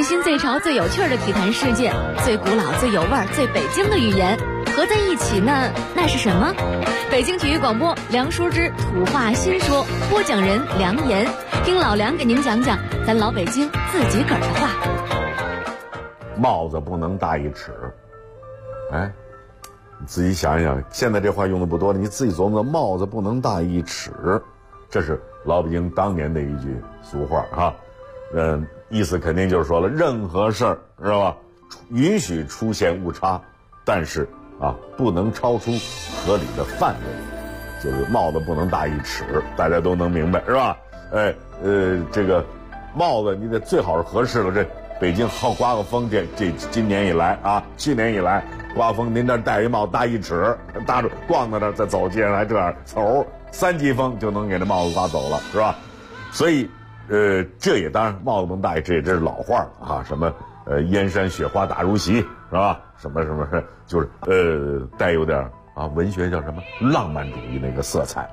新、最潮、最有趣的体坛事件，最古老、最有味儿、最北京的语言合在一起呢，那是什么？北京体育广播梁淑之土话新说，播讲人梁岩，听老梁给您讲讲咱老北京自己个儿的话。 帽子不能大一尺，哎，你自己想一想，现在这话用的不多了，你自己琢磨，帽子不能大一尺，这是老北京当年的一句俗话啊。意思肯定就是说了，任何事儿是吧，允许出现误差，但是不能超出合理的范围，就是帽子不能大一尺，大家都能明白是吧？这个帽子你得最好是合适了。这北京好刮个风，这今年以来去年以来刮风，您这戴一帽大一尺，搭着逛到那再走街上还这样嗖，3级风就能给这帽子刮走了，是吧？所以这也当然帽子不能大一尺，这是老话了什么燕山雪花大如席，是吧？什么就是带有点文学叫什么浪漫主义那个色彩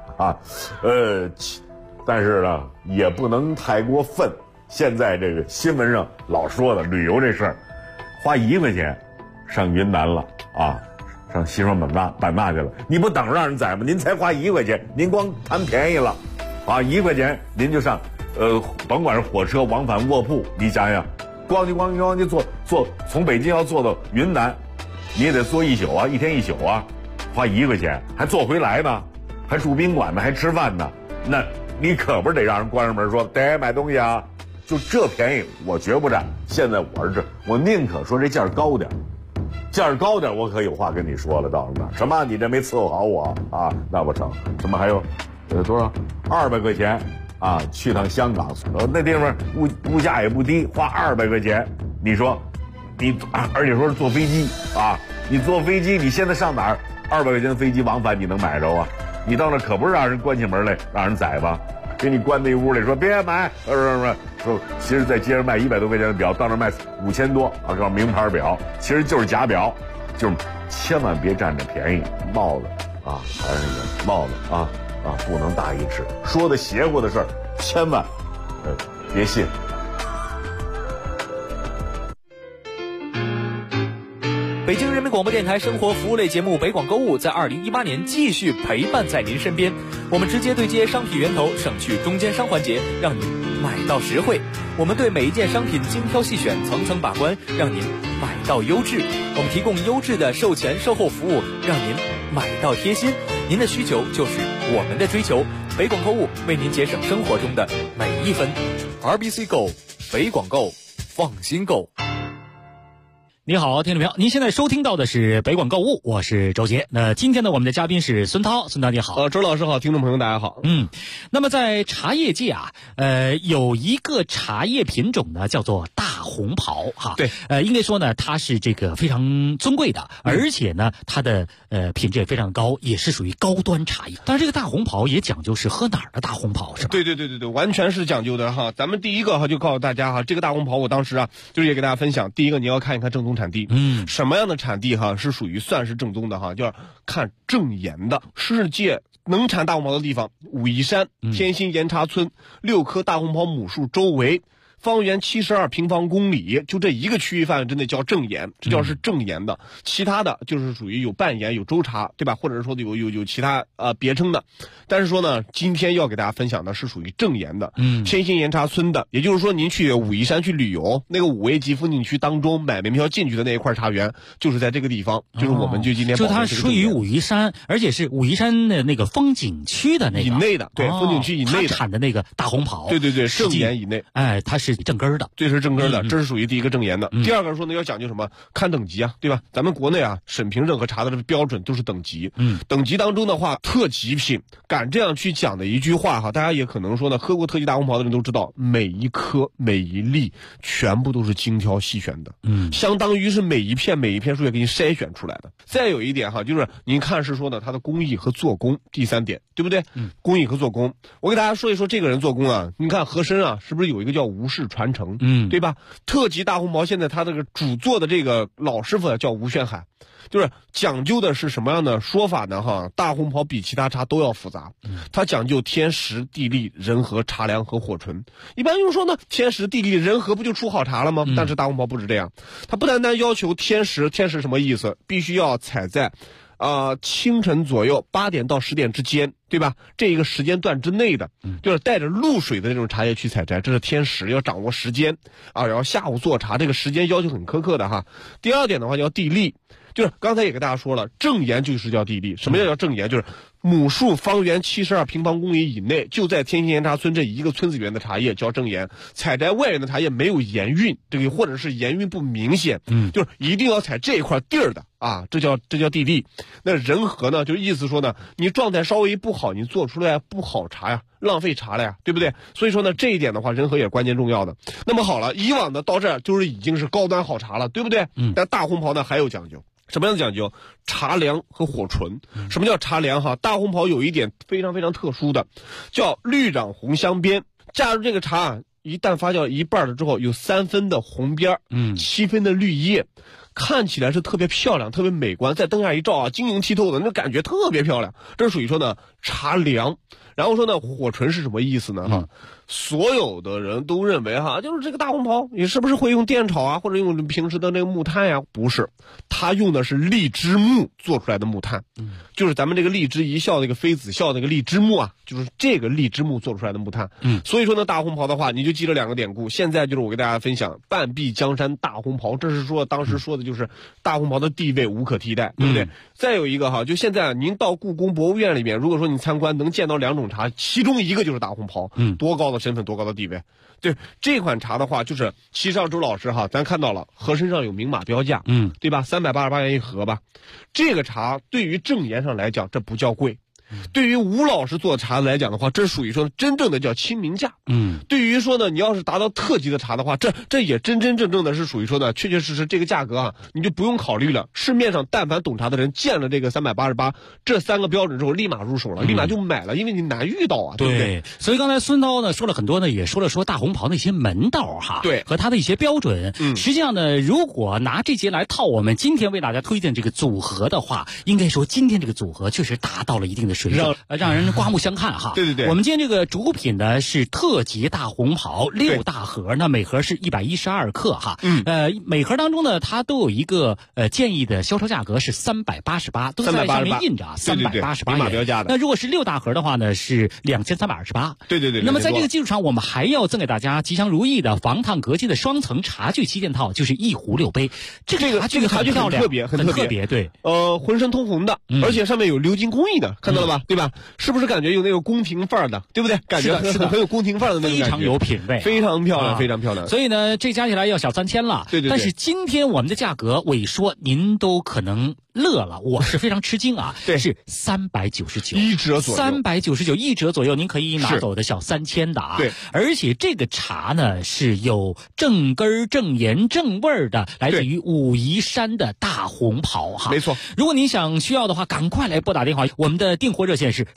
但是呢也不能太过分。现在这个新闻上老说的旅游这事儿，花1块钱上云南了上西双版纳去了，你不等让人宰吗？您才花1块钱，您光贪便宜了1块钱您就上甭管是火车往返卧铺，你想想，光就坐从北京要坐到云南，你也得坐1宿1天1宿花1块钱，还坐回来呢，还住宾馆呢，还吃饭呢，那你可不是得让人关上门说得买东西就这便宜我绝不占。现在我宁可说这价高点，我可有话跟你说了，到了那什么你这没伺候好我那不成。什么还有多少200块钱去趟香港，那地方物价也不低，花200块钱，你说你而且说是坐飞机你坐飞机，你现在上哪儿200块钱的飞机往返你能买着你到那可不是让人关起门来让人宰吧，给你关那屋里说别买，说其实在街上卖100多块钱的表，到那卖5000多叫名牌表，其实就是假表，就是千万别占着便宜。帽子还是那个帽子不能大一尺，说的邪乎的事儿千万别信。 北京人民广播电台生活服务类节目北广购物在2018年继续陪伴在您身边，我们直接对接商品源头，省去中间商环节，让您买到实惠。我们对每一件商品精挑细选，层层把关，让您买到优质。我们提供优质的售前售后服务，让您买到贴心。您的需求就是我们的追求，北广购物为您节省生活中的每一分。RBC Go， 北广购，放心购。 你好，听众朋友，您现在收听到的是北广购物，我是周杰。那今天呢，我们的嘉宾是孙涛，孙涛你好。 周老师好，听众朋友大家好。 那么在茶叶界有一个茶叶品种呢，叫做大红袍对， 应该说呢，它是这个非常尊贵的，而且呢，它的品质也非常高，也是属于高端茶叶。当然，这个大红袍也讲究是喝哪儿的大红袍是吧？ 对，完全是讲究的咱们第一个就告诉大家这个大红袍，我当时就是也给大家分享，第一个你要看一看正宗产地，什么样的产地是属于算是正宗的就要看正盐的。世界能产大红袍的地方，武夷山、天心岩茶村6棵大红袍母树周围，方圆72平方公里，就这一个区域范围真的叫正盐，这叫是正盐的。其他的就是属于有半盐、有州茶，对吧？或者是说有其他别称的。但是说呢，今天要给大家分享的是属于正盐的，天心岩茶村的，也就是说您去武夷山去旅游，那个5 A 级风景区当中买门票进去的那一块茶园，就是在这个地方，就是我们就今天就它属于武夷山，而且是武夷山的那个风景区的那个以内的，对，风景区以内的产的那个大红袍， 对，正盐以内， 它是正根的， 这是正根的，这是属于第一个正盐的。第二个说呢，要讲究什么？看等级对吧？咱们国内审评任何茶的标准都是等级，等级当中的话，特级品敢这样去讲的一句话大家也可能说呢，喝过特级大红袍的人都知道，每一颗每一粒全部都是精挑细选的，相当于是每一片树叶给你筛选出来的。再有一点就是您看是说呢，它的工艺和做工，第3点，对不对？工艺和做工，我给大家说一说这个人做工您看和珅是不是有一个叫吴氏世传承，对吧？特级大红袍现在它这个主做的这个老师傅叫吴宣海，就是讲究的是什么样的说法呢？哈，大红袍比其他茶都要复杂，它讲究天时地利人和茶凉和火纯。一般用说呢，天时地利人和不就出好茶了吗？但是大红袍不是这样，它不单单要求天时什么意思？必须要采在清晨左右8点到10点之间，对吧？这一个时间段之内的，就是带着露水的那种茶叶去采摘，这是天时，要掌握时间啊。然后下午做茶，这个时间要求很苛刻的哈。第二点的话叫地利，就是刚才也跟大家说了，正盐就是叫地利。什么叫正盐？就是亩数方圆72平方公里以内，就在天心岩茶村这一个村子里面的茶叶叫正盐。采摘外缘的茶叶没有盐韵，这个或者是盐韵不明显，就是一定要采这一块地儿的啊，这叫地利。那人和呢，就意思说呢，你状态稍微不好，你做出来不好茶呀，浪费茶了呀，对不对？所以说呢，这一点的话，人和也是关键重要的。那么好了，以往的到这儿就是已经是高端好茶了，对不对？但大红袍呢还有讲究。什么样的讲究？茶凉和火纯。什么叫茶凉？哈，大红袍有一点非常非常特殊的，叫绿掌红镶边。加入这个茶，一旦发酵一半了之后，有3分的红边，7分的绿叶，看起来是特别漂亮，特别美观。在灯下一照啊，晶莹剔透的，那感觉特别漂亮。这属于说呢茶凉。然后说呢，火纯是什么意思呢？哈，所有的人都认为哈，就是这个大红袍，你是不是会用电炒啊，或者用平时的那个木炭呀？不是，它用的是荔枝木做出来的木炭，就是咱们这个荔枝一笑那个妃子笑那个荔枝木啊，就是这个荔枝木做出来的木炭。所以说呢，大红袍的话，你就记着2个典故。现在就是我给大家分享半壁江山大红袍，这是说当时说的就是大红袍的地位无可替代，对不对？再有一个哈，就现在您到故宫博物院里面，如果说你参观能见到2种茶，其中一个就是大红袍，多高的身份，多高的地位。对这款茶的话，就是齐上周老师哈，咱看到了盒身上有明码标价，对吧？388元一盒吧。这个茶对于正盐上来讲，这不叫贵。对于吴老师做的茶来讲的话，这属于说真正的叫亲民价。对于说呢，你要是达到特级的茶的话，这也真正的是属于说呢，确确实实这个价格啊，你就不用考虑了。市面上但凡懂茶的人见了这个388这3个标准之后，立马入手了，立马就买了，因为你难遇到啊，对不对？ 所以刚才孙涛呢说了很多呢，也说大红袍的一些门道哈，对，和他的一些标准。实际上呢，如果拿这些来套我们今天为大家推荐这个组合的话，应该说今天这个组合确实达到了一定的水准，让人刮目相看哈。对对对，我们今天这个主品呢是特级大红袍6大盒呢，每盒是112克哈。每盒当中呢，它都有一个建议的销售价格是388，都在上面印着啊，388元。明码标价的。那如果是6大盒的话呢，是2328。对对对。那么在这个基础上，我们还要赠给大家吉祥如意的防烫隔气的双层茶具旗舰套，就是1壶6杯。这个茶具很特别，很特别。对， 浑身通红的，而且上面有鎏金工艺的，看到了吧？对吧？是不是感觉有那个宫廷范儿的，对不对？感觉很有宫廷范儿的那种感觉， 非常有品味， 非常漂亮，非常漂亮。 所以呢，这加起来要小3000了。对对对。但是今天我们的价格，我一说您都可能乐了，我是非常吃惊啊！对，是399， 一折左右 ，399一折左右，您可以拿走的小3000的啊！对，而且这个茶呢是有正根、正盐、正味儿的，来自于武夷山的大红袍哈。 没错， 如果您需要的话，赶快来拨打电话，我们的订货热线是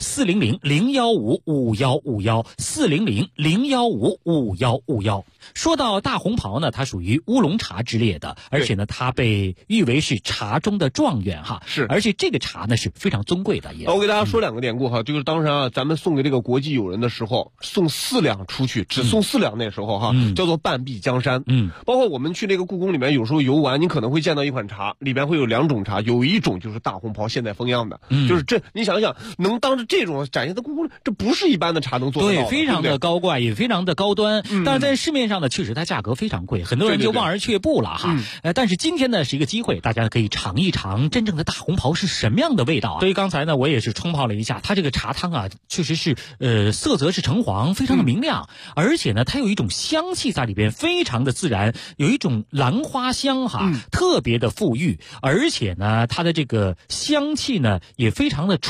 400-015-5151，400-015-5151。说到大红袍呢，它属于乌龙茶之列的，而且呢，它被誉为是茶中的状元哈。是，而且这个茶呢是非常尊贵的。 我给大家说2个典故哈，就是当时啊，咱们送给这个国际友人的时候，送4两出去，只送4两那时候哈，叫做半壁江山。包括我们去那个故宫里面，有时候游玩，你可能会见到一款茶，里边会有2种茶，有一种就是大红袍现代风样的，就是这你想想，能当着这种展现在故宫，这不是一般的茶能做得到的。 对，非常的高贵，也非常的高端。但是在市面上呢，确实它价格非常贵，很多人就望而却步了哈。但是今天呢是一个机会，大家可以尝一尝真正的大红袍是什么样的味道啊。所以刚才呢我也是冲泡了一下，它这个茶汤啊确实是色泽是橙黄，非常的明亮，而且呢它有一种香气在里边，非常的自然，有一种兰花香哈，特别的馥郁，而且呢它的这个香气呢也非常的醇厚。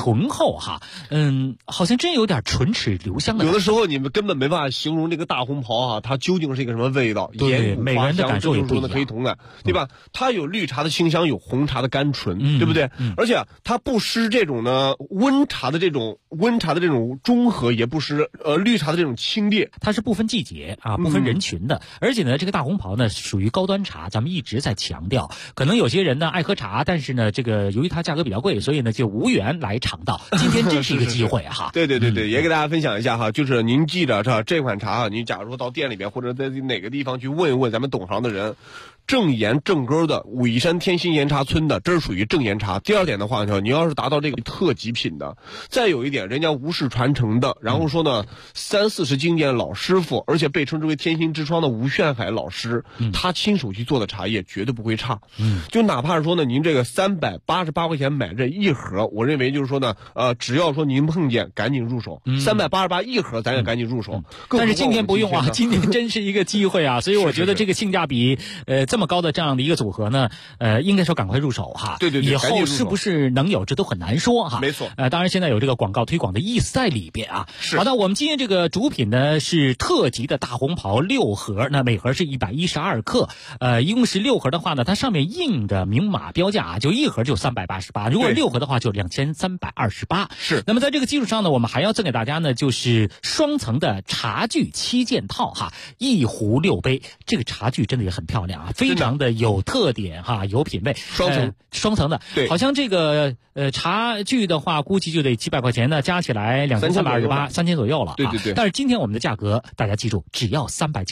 后哈，好像真有点唇齿留香的。 有的时候你们根本没办法形容这个大红袍哈，它究竟是一个什么味道？ 对，每个人的感受也不一样， 可以同感，对吧？它有绿茶的清香，有红茶的甘醇，对不对？而且它不失这种呢温茶的这种中和，也不失绿茶的这种清冽。 它是不分季节啊，不分人群的。而且呢，这个大红袍呢属于高端茶，咱们一直在强调。可能有些人呢爱喝茶，但是呢，这个由于它价格比较贵，所以呢就无缘来尝到。今天真是一个机会哈。 对，也给大家分享一下哈，就是您记着这款茶啊，你假如说到店里边或者在哪个地方去问一问咱们懂行的人。正岩正根的武山天心岩茶村的，这是属于正岩茶。第二点的话呢，你要是达到这个特级品的，再有一点人家无世传承的，然后说呢30-40经典老师傅，而且被称之为天心之窗的吴炫海老师，他亲手去做的茶叶绝对不会差。就哪怕是说呢，您这个388块钱买这一盒，我认为就是说呢，只要说您碰见赶紧入手，388一盒咱也赶紧入手。 但是今天不用啊，今天真是一个机会啊，所以我觉得这个性价比这么高的这样的一个组合呢，应该说赶快入手哈。 对， 以后是不是能有这都很难说哈。 没错。 当然现在有这个广告推广的意思在里边啊。 是。 好的，我们今天这个主品呢是特级的大红袍6盒，那每盒是112克，一共是6盒的话呢，它上面印的明码标价就一盒就388，如果6盒的话就2328。 是。 那么在这个基础上呢，我们还要赠给大家呢就是双层的茶具7件套哈，1壶6杯，这个茶具真的也很漂亮啊。非常的有特点哈，有品位，双层的， 对， 好像这个茶具的话，估计就得700块钱呢，加起来2328，3000左右了。 对。 但是今天我们的价格，大家记住，只要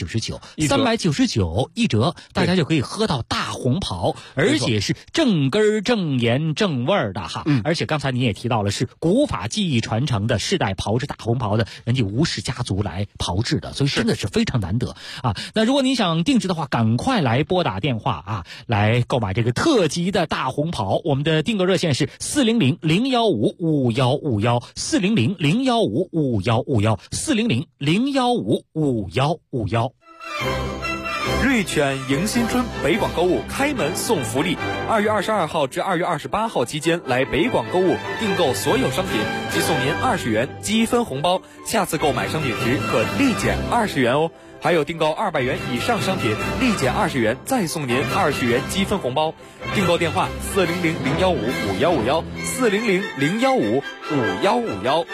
399，399一折，大家就可以喝到大红袍，而且是正根正盐正味儿的哈。而且刚才你也提到了，是古法技艺传承的，世代炮制大红袍的人家吴氏家族来炮制的，所以真的是非常难得啊。那如果你想定制的话，赶快来拨打电话啊，来购买这个特级的大红袍。我们的订购热线是400-015-5151，400-015-5151，400-015-5151。 瑞犬迎新春北广购物开门送福利，2月22号至2月28号期间来北广购物订购所有商品，即送您20元积分红包，下次购买商品时可立减20元哦。还有订购200元以上商品，立减20元，再送您20元积分红包。订购电话400-015-5151，400-015-5151。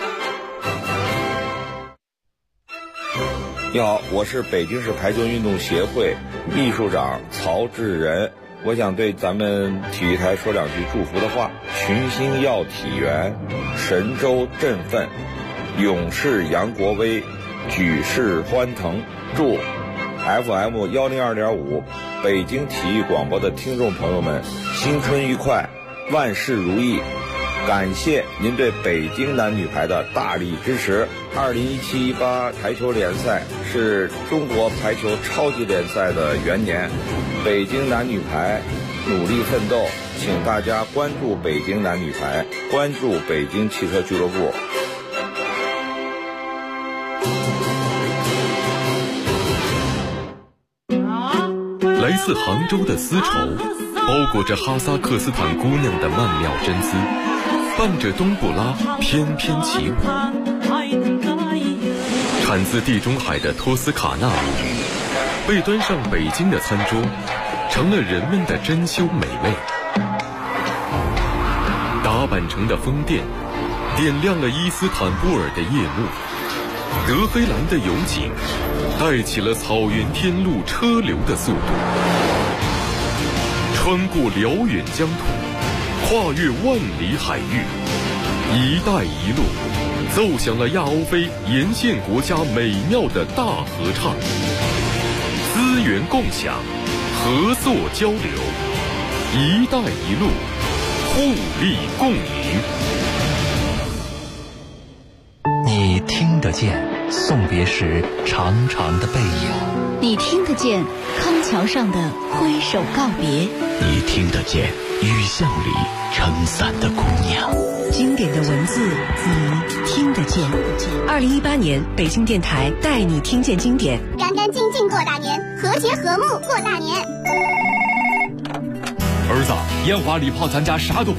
你好，我是北京市排球运动协会秘书长曹志仁，我想对咱们体育台说两句祝福的话：群星耀体元，神州振奋，勇士扬国威，举世欢腾。祝 FM 102.5北京体育广播的听众朋友们新春愉快，万事如意。感谢您对北京男女排的大力支持。2017-18台球联赛是中国排球超级联赛的元年，北京男女排努力奋斗，请大家关注北京男女排，关注北京汽车俱乐部。 来自杭州的丝绸，包裹着哈萨克斯坦姑娘的曼妙真姿，伴着冬不拉翩翩起舞。产自地中海的托斯卡纳米，被端上北京的餐桌，成了人们的珍馐美味。打扮成的宫殿，点亮了伊斯坦布尔的夜幕。德黑兰的油井，带起了草原天路车流的速度。穿过辽远疆土，跨越万里海域，一带一路奏响了亚欧非沿线国家美妙的大合唱。资源共享，合作交流，一带一路，互利共赢。 你听得见送别时长长的背影， 你听得见康桥上的挥手告别， 你听得见雨巷里撑伞的姑娘。 经典的文字，你听得见。2018年北京电台带你听见经典， 干干净净过大年，和谐和睦过大年。 儿子，烟花礼炮咱家啥都